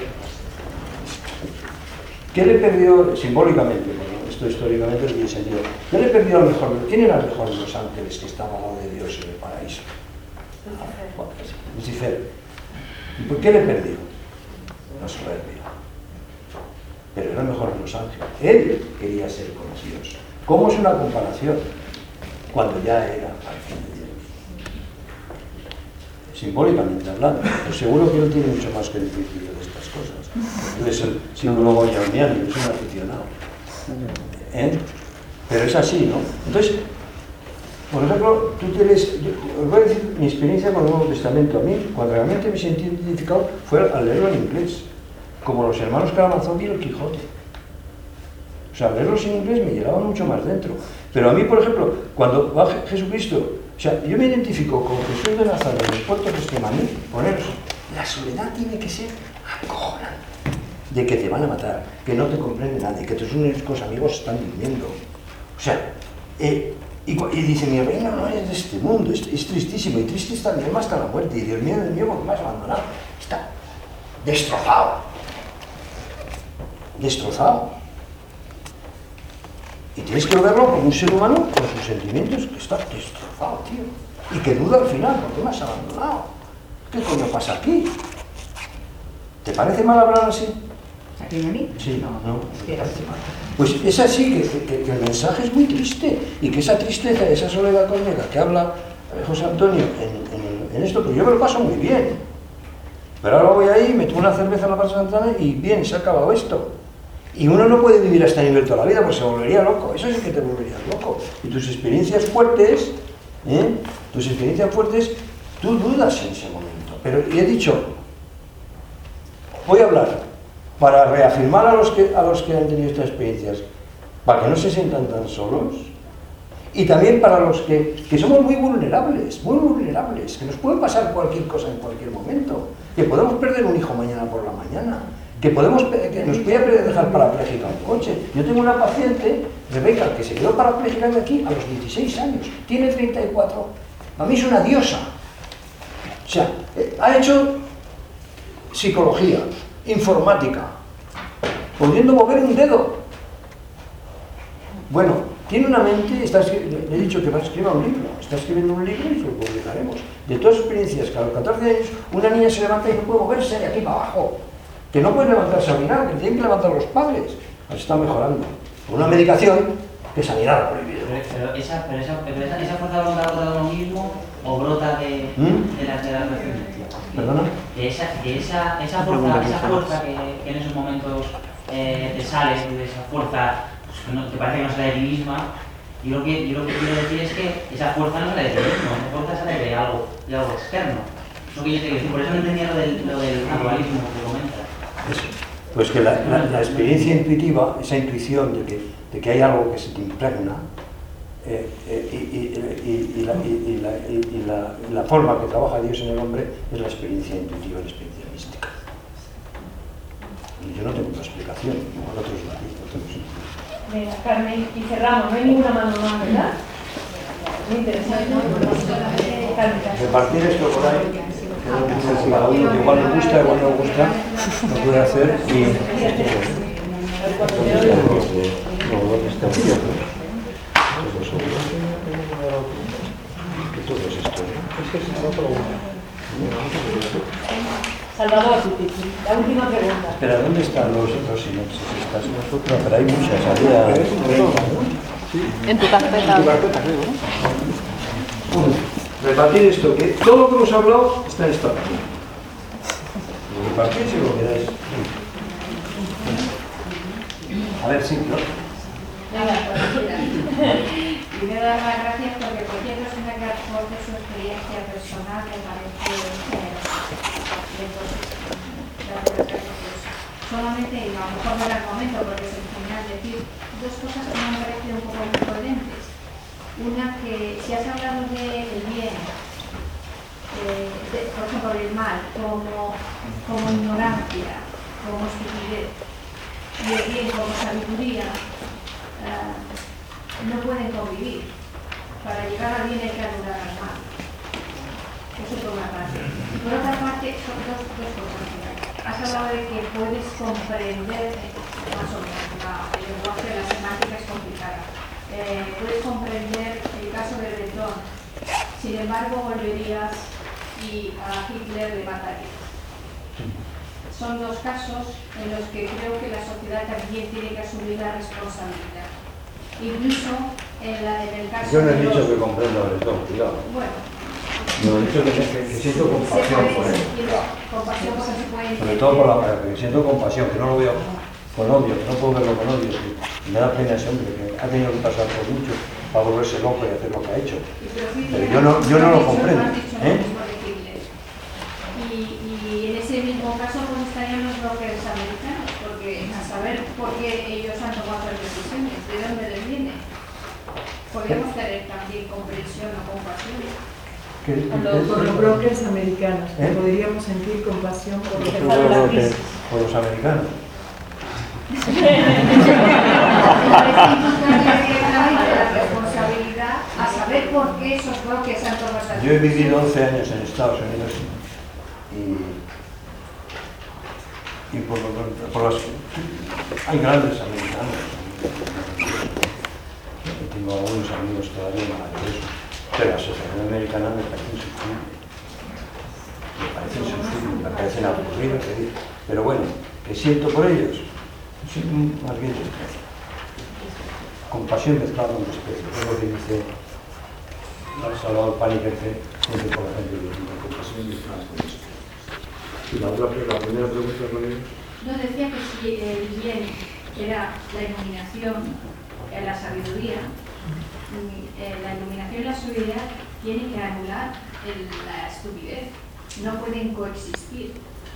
¿Qué le perdió simbólicamente? Bueno, esto históricamente no tiene sentido. ¿Qué le perdió al mejor? ¿Quién era el mejor de los ángeles que estaba al lado de Dios en el paraíso? Lucifer. ¿Y por qué le perdió? La soberbia. Pero era el mejor de los ángeles. Él quería ser como Dios. ¿Cómo es una comparación? Cuando ya era al fin de Dios. Simbólicamente hablando. Pues seguro que no tiene mucho más que decir de estas cosas. Tú eres el símbolo goyoniano, eres un aficionado. Pero es así, ¿no? Entonces, por ejemplo, os voy a decir mi experiencia con el Nuevo Testamento. A mí, cuando realmente me sentí identificado, fue al leerlo en inglés. Como los hermanos Karamazov y el Quijote. O sea, leerlos en inglés me llegaba mucho más dentro. Pero a mí, por ejemplo, cuando va Jesucristo, o sea, yo me identifico con Jesús de Nazaret en el puerto de Getsemaní, poneros, la soledad tiene que ser acojonante. De que te van a matar, que no te comprende nadie, que tus únicos amigos están durmiendo. O sea, y dice, mi reino no es de este mundo, es tristísimo, y triste está mi alma hasta la muerte, y Dios mío, porque me has abandonado. Está destrozado. Destrozado. Y tienes que verlo como un ser humano con sus sentimientos que está destrozado, tío. Y que duda al final, ¿por qué me has abandonado? ¿Qué coño pasa aquí? ¿Te parece mal hablar así? ¿A ti y a mí? Sí, no. Pues es así, que el mensaje es muy triste, y que esa tristeza, esa soledad cósmica que habla José Antonio en esto, pues yo me lo paso muy bien. Pero ahora voy ahí, me tomo una cerveza en la Plaza Santana y bien, se ha acabado esto. Y uno no puede vivir a este nivel toda la vida, pues se volvería loco. Eso sí que te volverías loco. Y tus experiencias fuertes, tú dudas en ese momento. Pero y he dicho, voy a hablar para reafirmar a los que han tenido estas experiencias, para que no se sientan tan solos, y también para los que somos muy vulnerables, que nos puede pasar cualquier cosa en cualquier momento, que podemos perder un hijo mañana por la mañana, que nos puede dejar parapléjica un coche. Yo tengo una paciente, Rebeca, que se quedó parapléjica de aquí a los 16 años, tiene 34. A mí es una diosa. O sea, ha hecho psicología, informática, pudiendo mover un dedo. Bueno, tiene una mente, le he dicho que va a escribir un libro, está escribiendo un libro y lo publicaremos. De todas sus experiencias, que a los 14 años una niña se levanta y no puede moverse de aquí para abajo, que no puede levantarse a mirar, que tienen que levantar los padres. Así está mejorando. Con una medicación que sanidad ha prohibido. Pero esa fuerza de voluntad brota de uno mismo o brota de la relación. ¿Perdona? Que esa fuerza que en esos momentos te sale, de esa fuerza que parece que no sale de ti misma, yo lo que quiero decir es que esa fuerza no sale de ti mismo, esa fuerza sale de algo externo. Eso que yo te quiero decir, por eso no entendía lo del naturalismo que comentas. Eso. Pues que la experiencia intuitiva, esa intuición de que hay algo que se te impregna, y la forma que trabaja Dios en el hombre es la experiencia intuitiva, la experiencia mística. Y yo no tengo otra explicación, igual otros la dicen. Venga, Carmen, y cerramos, no hay ninguna mano más, ¿verdad? Muy interesante, ¿no? Repartir esto por ahí, que cada uno, igual le gusta, igual no le gusta, lo puede hacer y... Salvador, la última pregunta. Espera, ¿dónde están los sinopsis? Estas nosotros, pero hay muchas, había... En tu carpeta. En tu carpeta, creo, ¿no? Repartir esto, que todo lo que hemos hablado está en esta página. Repartir si lo queráis. A ver, sí, ¿no? Primero dar las gracias porque cualquier persona que aporte su experiencia personal me parece solamente, y a lo mejor no era el momento porque es el final, decir dos cosas que me han parecido un poco incoherentes. Una, que si has hablado del bien, por ejemplo del mal, como ignorancia, como estupidez, y el bien como sabiduría, no pueden convivir. Para llegar al bien hay que anular al mal. Eso por una parte. Por otra parte, son dos cosas. Has hablado de que puedes comprender, más o menos, el lenguaje de la semántica es complicada. Puedes comprender el caso de Breton. Sin embargo, volverías y a Hitler le matarías. Son dos casos en los que creo que la sociedad también tiene que asumir la responsabilidad. Incluso en el caso yo no he de dicho que comprendo a Breton, cuidado. Bueno. No he dicho que siento compasión por él. Compasión porque se puede Sobre todo por que siento compasión, que no lo veo con odio, que no puedo verlo con odio. Me da pena ese hombre, que ha tenido que pasar por mucho para volverse loco y hacer lo que ha hecho. Pero yo no lo comprendo. Y en ese mismo caso pues estarían los brokers americanos, porque a saber por qué ellos han tomado las decisiones, de dónde les viene. Podríamos tener también comprensión o compasión. Por los brokers americanos, podríamos sentir compasión por los que pagan la crisis. Por los americanos. La responsabilidad a saber por qué esos brokers han tomado esa decisión. Yo he vivido 11 años en Estados Unidos y por las... hay grandes americanos. Tengo algunos amigos todavía maravillosos, pero la sociedad americana me parece insufrible. Me parecen aburridos, pero bueno, que siento por ellos, siento más bien desprecio. Compasión mezclada con desprecio, es lo que dice Salvador Paniker, junto con la gente de compasión mezclada con desprecio. Y la primera pregunta, María. No, decía que si el bien era la iluminación, la sabiduría, la iluminación y la sabiduría tienen que anular la estupidez, no pueden coexistir.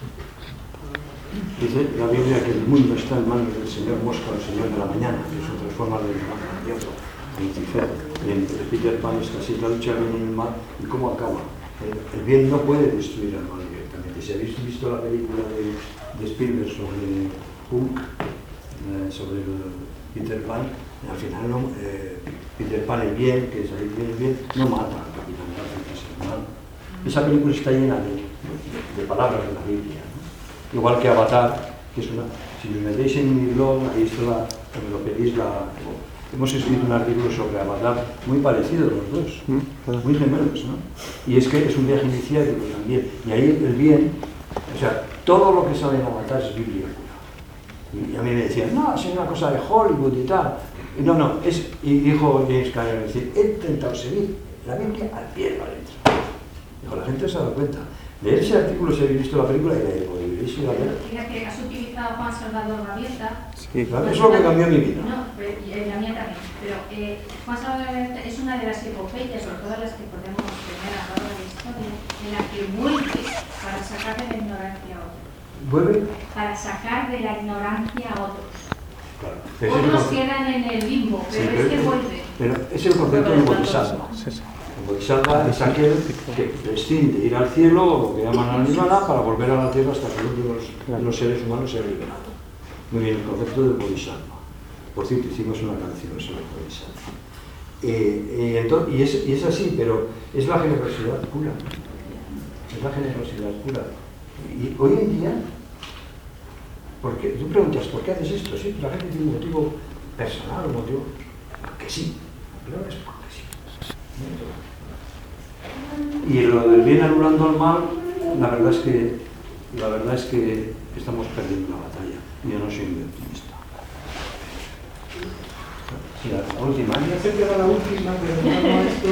Dice la Biblia que el mundo está en manos del Señor Mosca, el Señor de la mañana, que es otra forma de diablo, Lucifer. En Peter Pan está así, la lucha en el mar, ¿y cómo acaba? El bien no puede destruir al mal directamente. Si habéis visto la película de Spielberg sobre Hulk, sobre el Peter Pan, al final no, Peter Pan el bien, que es el bien, no mata al Capitán Garfio, que es el mal. Esa película está llena de palabras de la Biblia, ¿no? Igual que Avatar, que es una... Si os metéis en mi blog, ahí está cuando lo pedís hemos escrito un artículo sobre Avatar muy parecido los dos, muy gemelos, ¿no? Y es que es un viaje iniciático también. Y ahí el bien, o sea, todo lo que sale en Avatar es Biblia pura. Y a mí me decían, no, es una cosa de Hollywood y tal. Y no, y dijo James Cameron, es decir, he intentado seguir la Biblia al pie de la letra. Dijo, la gente se ha dado cuenta. Leer ese artículo si habéis visto la película y podéis ir a ver. Mira que has utilizado a Juan Salvador Gaviota. Sí, claro, eso es lo que cambió mi vida. No, la mía también. Pero Juan Salvador Gaviota es una de las epopeyas, o todas las que podemos tener a lo largo de la historia, en la que vuelves para sacar de la ignorancia a otros. ¿Vuelve? Para sacar de la ignorancia a otros. Claro. Otros quedan en el limbo, pero sí, es que vuelve. Pero es el concepto de Bodhisattva. El Bodhisattva es aquel que prescinde ir al cielo, o lo que llaman al nirvana, para volver a la tierra hasta que el último de los seres humanos sea liberado. Muy bien, el concepto de Bodhisattva. Por cierto, hicimos una canción sobre el Bodhisattva. Y es así, pero es la generosidad pura. Es la generosidad pura. Y hoy en día, porque tú preguntas, ¿por qué haces esto? Sí, la gente tiene un motivo personal, un motivo que sí, pero es porque sí. Y lo del bien anulando al mal, la verdad es que estamos perdiendo la batalla. Yo no soy muy optimista. Sí, la última. Ya sé que era la última, pero no esto.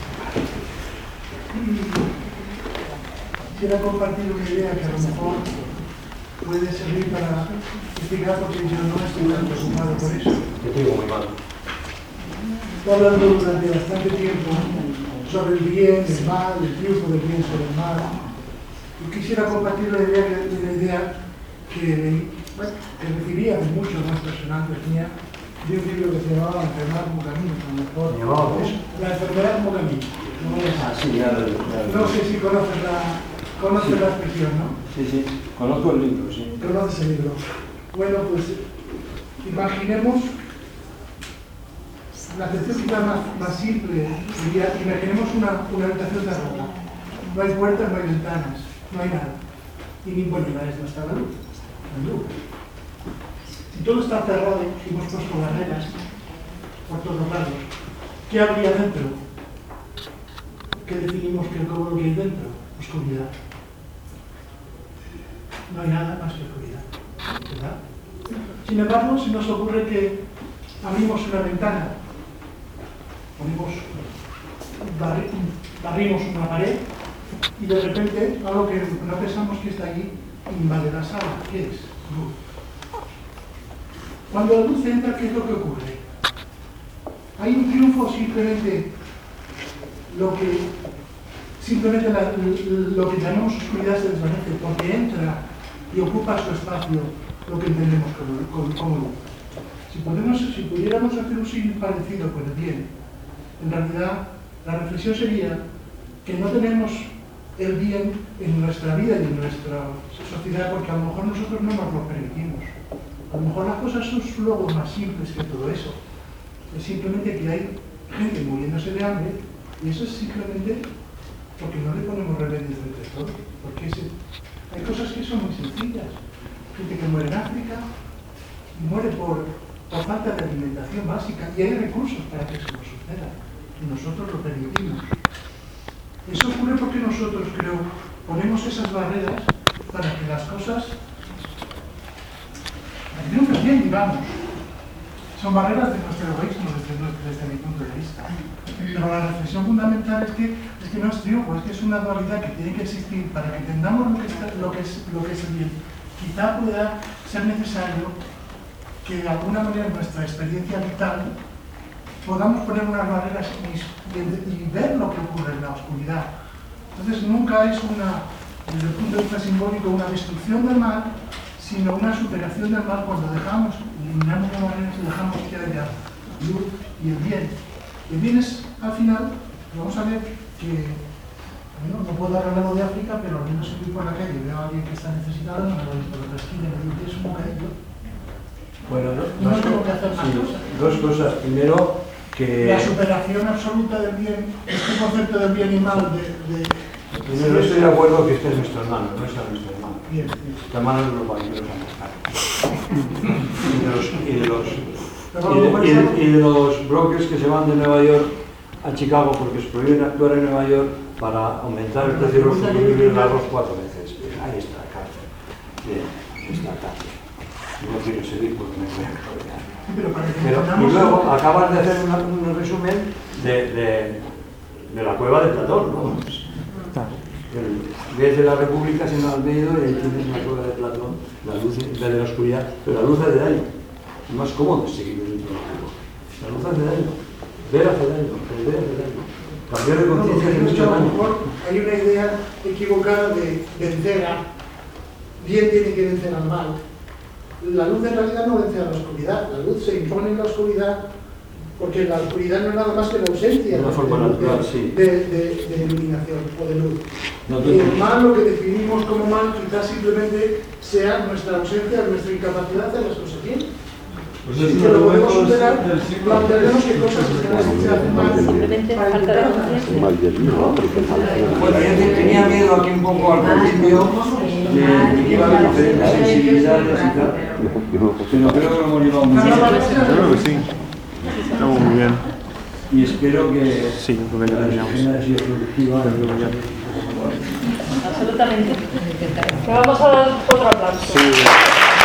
Quisiera compartir una idea que a lo mejor puede servir para explicar, porque yo no estoy tan preocupado por eso. Te digo muy mal. Estoy hablando durante bastante tiempo sobre el bien, el mal, el triunfo del bien sobre el mal. Y quisiera compartir la idea que recibía de muchos más personajes mía, de un libro que se llamaba La enfermedad como camino, a lo mejor. La enfermedad como camino. No sé si conoces la expresión, ¿no? Sí, conozco el libro, sí. Conoces el libro. Bueno, pues imaginemos, la acepción quizá más simple sería, imaginemos una habitación cerrada. No hay puertas, no hay ventanas, no hay nada. Y ni bueno, no está la luz. No hay luz. Si todo está cerrado, si hemos puesto barreras por todos lados, ¿qué habría dentro? ¿Qué definimos como lo que hay dentro? Oscuridad. No hay nada más que oscuridad, ¿verdad? Sin embargo, se nos ocurre que abrimos una ventana, barrimos una pared y de repente algo que no pensamos que está allí invade la sala. ¿Qué es? Luz. Cuando la luz entra, ¿qué es lo que ocurre? ¿Hay un triunfo o simplemente lo que llamamos oscuridad se desvanece porque entra y ocupa su espacio lo que entendemos como luz? Si pudiéramos hacer un símil parecido con el bien, en realidad la reflexión sería que no tenemos el bien en nuestra vida y en nuestra sociedad porque a lo mejor nosotros no nos lo permitimos. A lo mejor las cosas son luego más simples que todo eso. Es simplemente que hay gente muriéndose de hambre y eso es simplemente porque no le ponemos remedio entre todos. Porque hay cosas que son muy sencillas. Gente que muere en África y muere por falta de alimentación básica y hay recursos para que eso no suceda. Y nosotros lo permitimos. Eso ocurre porque nosotros, creo, ponemos esas barreras para que las cosas triunfen bien, digamos. Son barreras de nuestro egoísmo desde mi punto de vista. Pero la reflexión fundamental es que no es triunfo, es que es una dualidad que tiene que existir para que entendamos lo que es el bien. Quizá pueda ser necesario que de alguna manera en nuestra experiencia vital podamos poner unas barreras y ver lo que ocurre en la oscuridad. Entonces nunca es desde el punto de vista simbólico, una destrucción del mal, sino una superación del mal cuando eliminamos las barreras y dejamos que haya luz y el bien. El bien es, al final, vamos a ver que Bueno, no puedo dar algo de África, pero al menos si voy por la calle y veo a alguien que está necesitado, no me voy por otra esquina y me dice, es un bocadillo. Bueno, No tengo que hacer más cosas. dos cosas. Primero, que... La superación absoluta del bien, este concepto del bien y mal Primero, estoy de acuerdo que este es nuestro hermano, no es nuestro hermano. Bien. Nuestro hermano es los banqueros y de los brokers que se van de Nueva York a Chicago porque se prohíben actuar en Nueva York para aumentar el precio de los combustibles del arroz 4 veces. Ahí está la cárcel. Bien, ahí está la cárcel. No quiero seguir porque me voy a cabrear. Y luego acabas de hacer un resumen de la cueva de Platón, ¿no? Ves de la República sin haber leído y ahí tienes la cueva de Platón, la luz en vez de la oscuridad, pero la luz hace daño. Es más cómodo seguir dentro del juego. La luz hace daño, ver hace daño, aprender hace daño. Cambiar de conciencia hace mucho A lo daño. mejor hay una idea equivocada de vencer a bien tiene que vencer al mal. La luz en realidad no vence a la oscuridad, la luz se impone en la oscuridad porque la oscuridad no es nada más que la ausencia de iluminación o de luz. Y el mal, lo que definimos como mal, quizás simplemente sea nuestra ausencia, nuestra incapacidad de hacer las cosas bien. Pues si lo podemos superar, plantearemos qué cosas se hacen mal. Simplemente falta de conciencia. Bueno, yo tenía miedo aquí un poco al principio de que iba a haber diferentes sensibilidades y tal, pero creo que lo hemos llevado muy bien. Creo que sí. Estamos muy bien. Y espero que sí, porque ya terminamos. Ha sido productiva. Absolutamente. Que vamos a dar otro aplauso. Sí.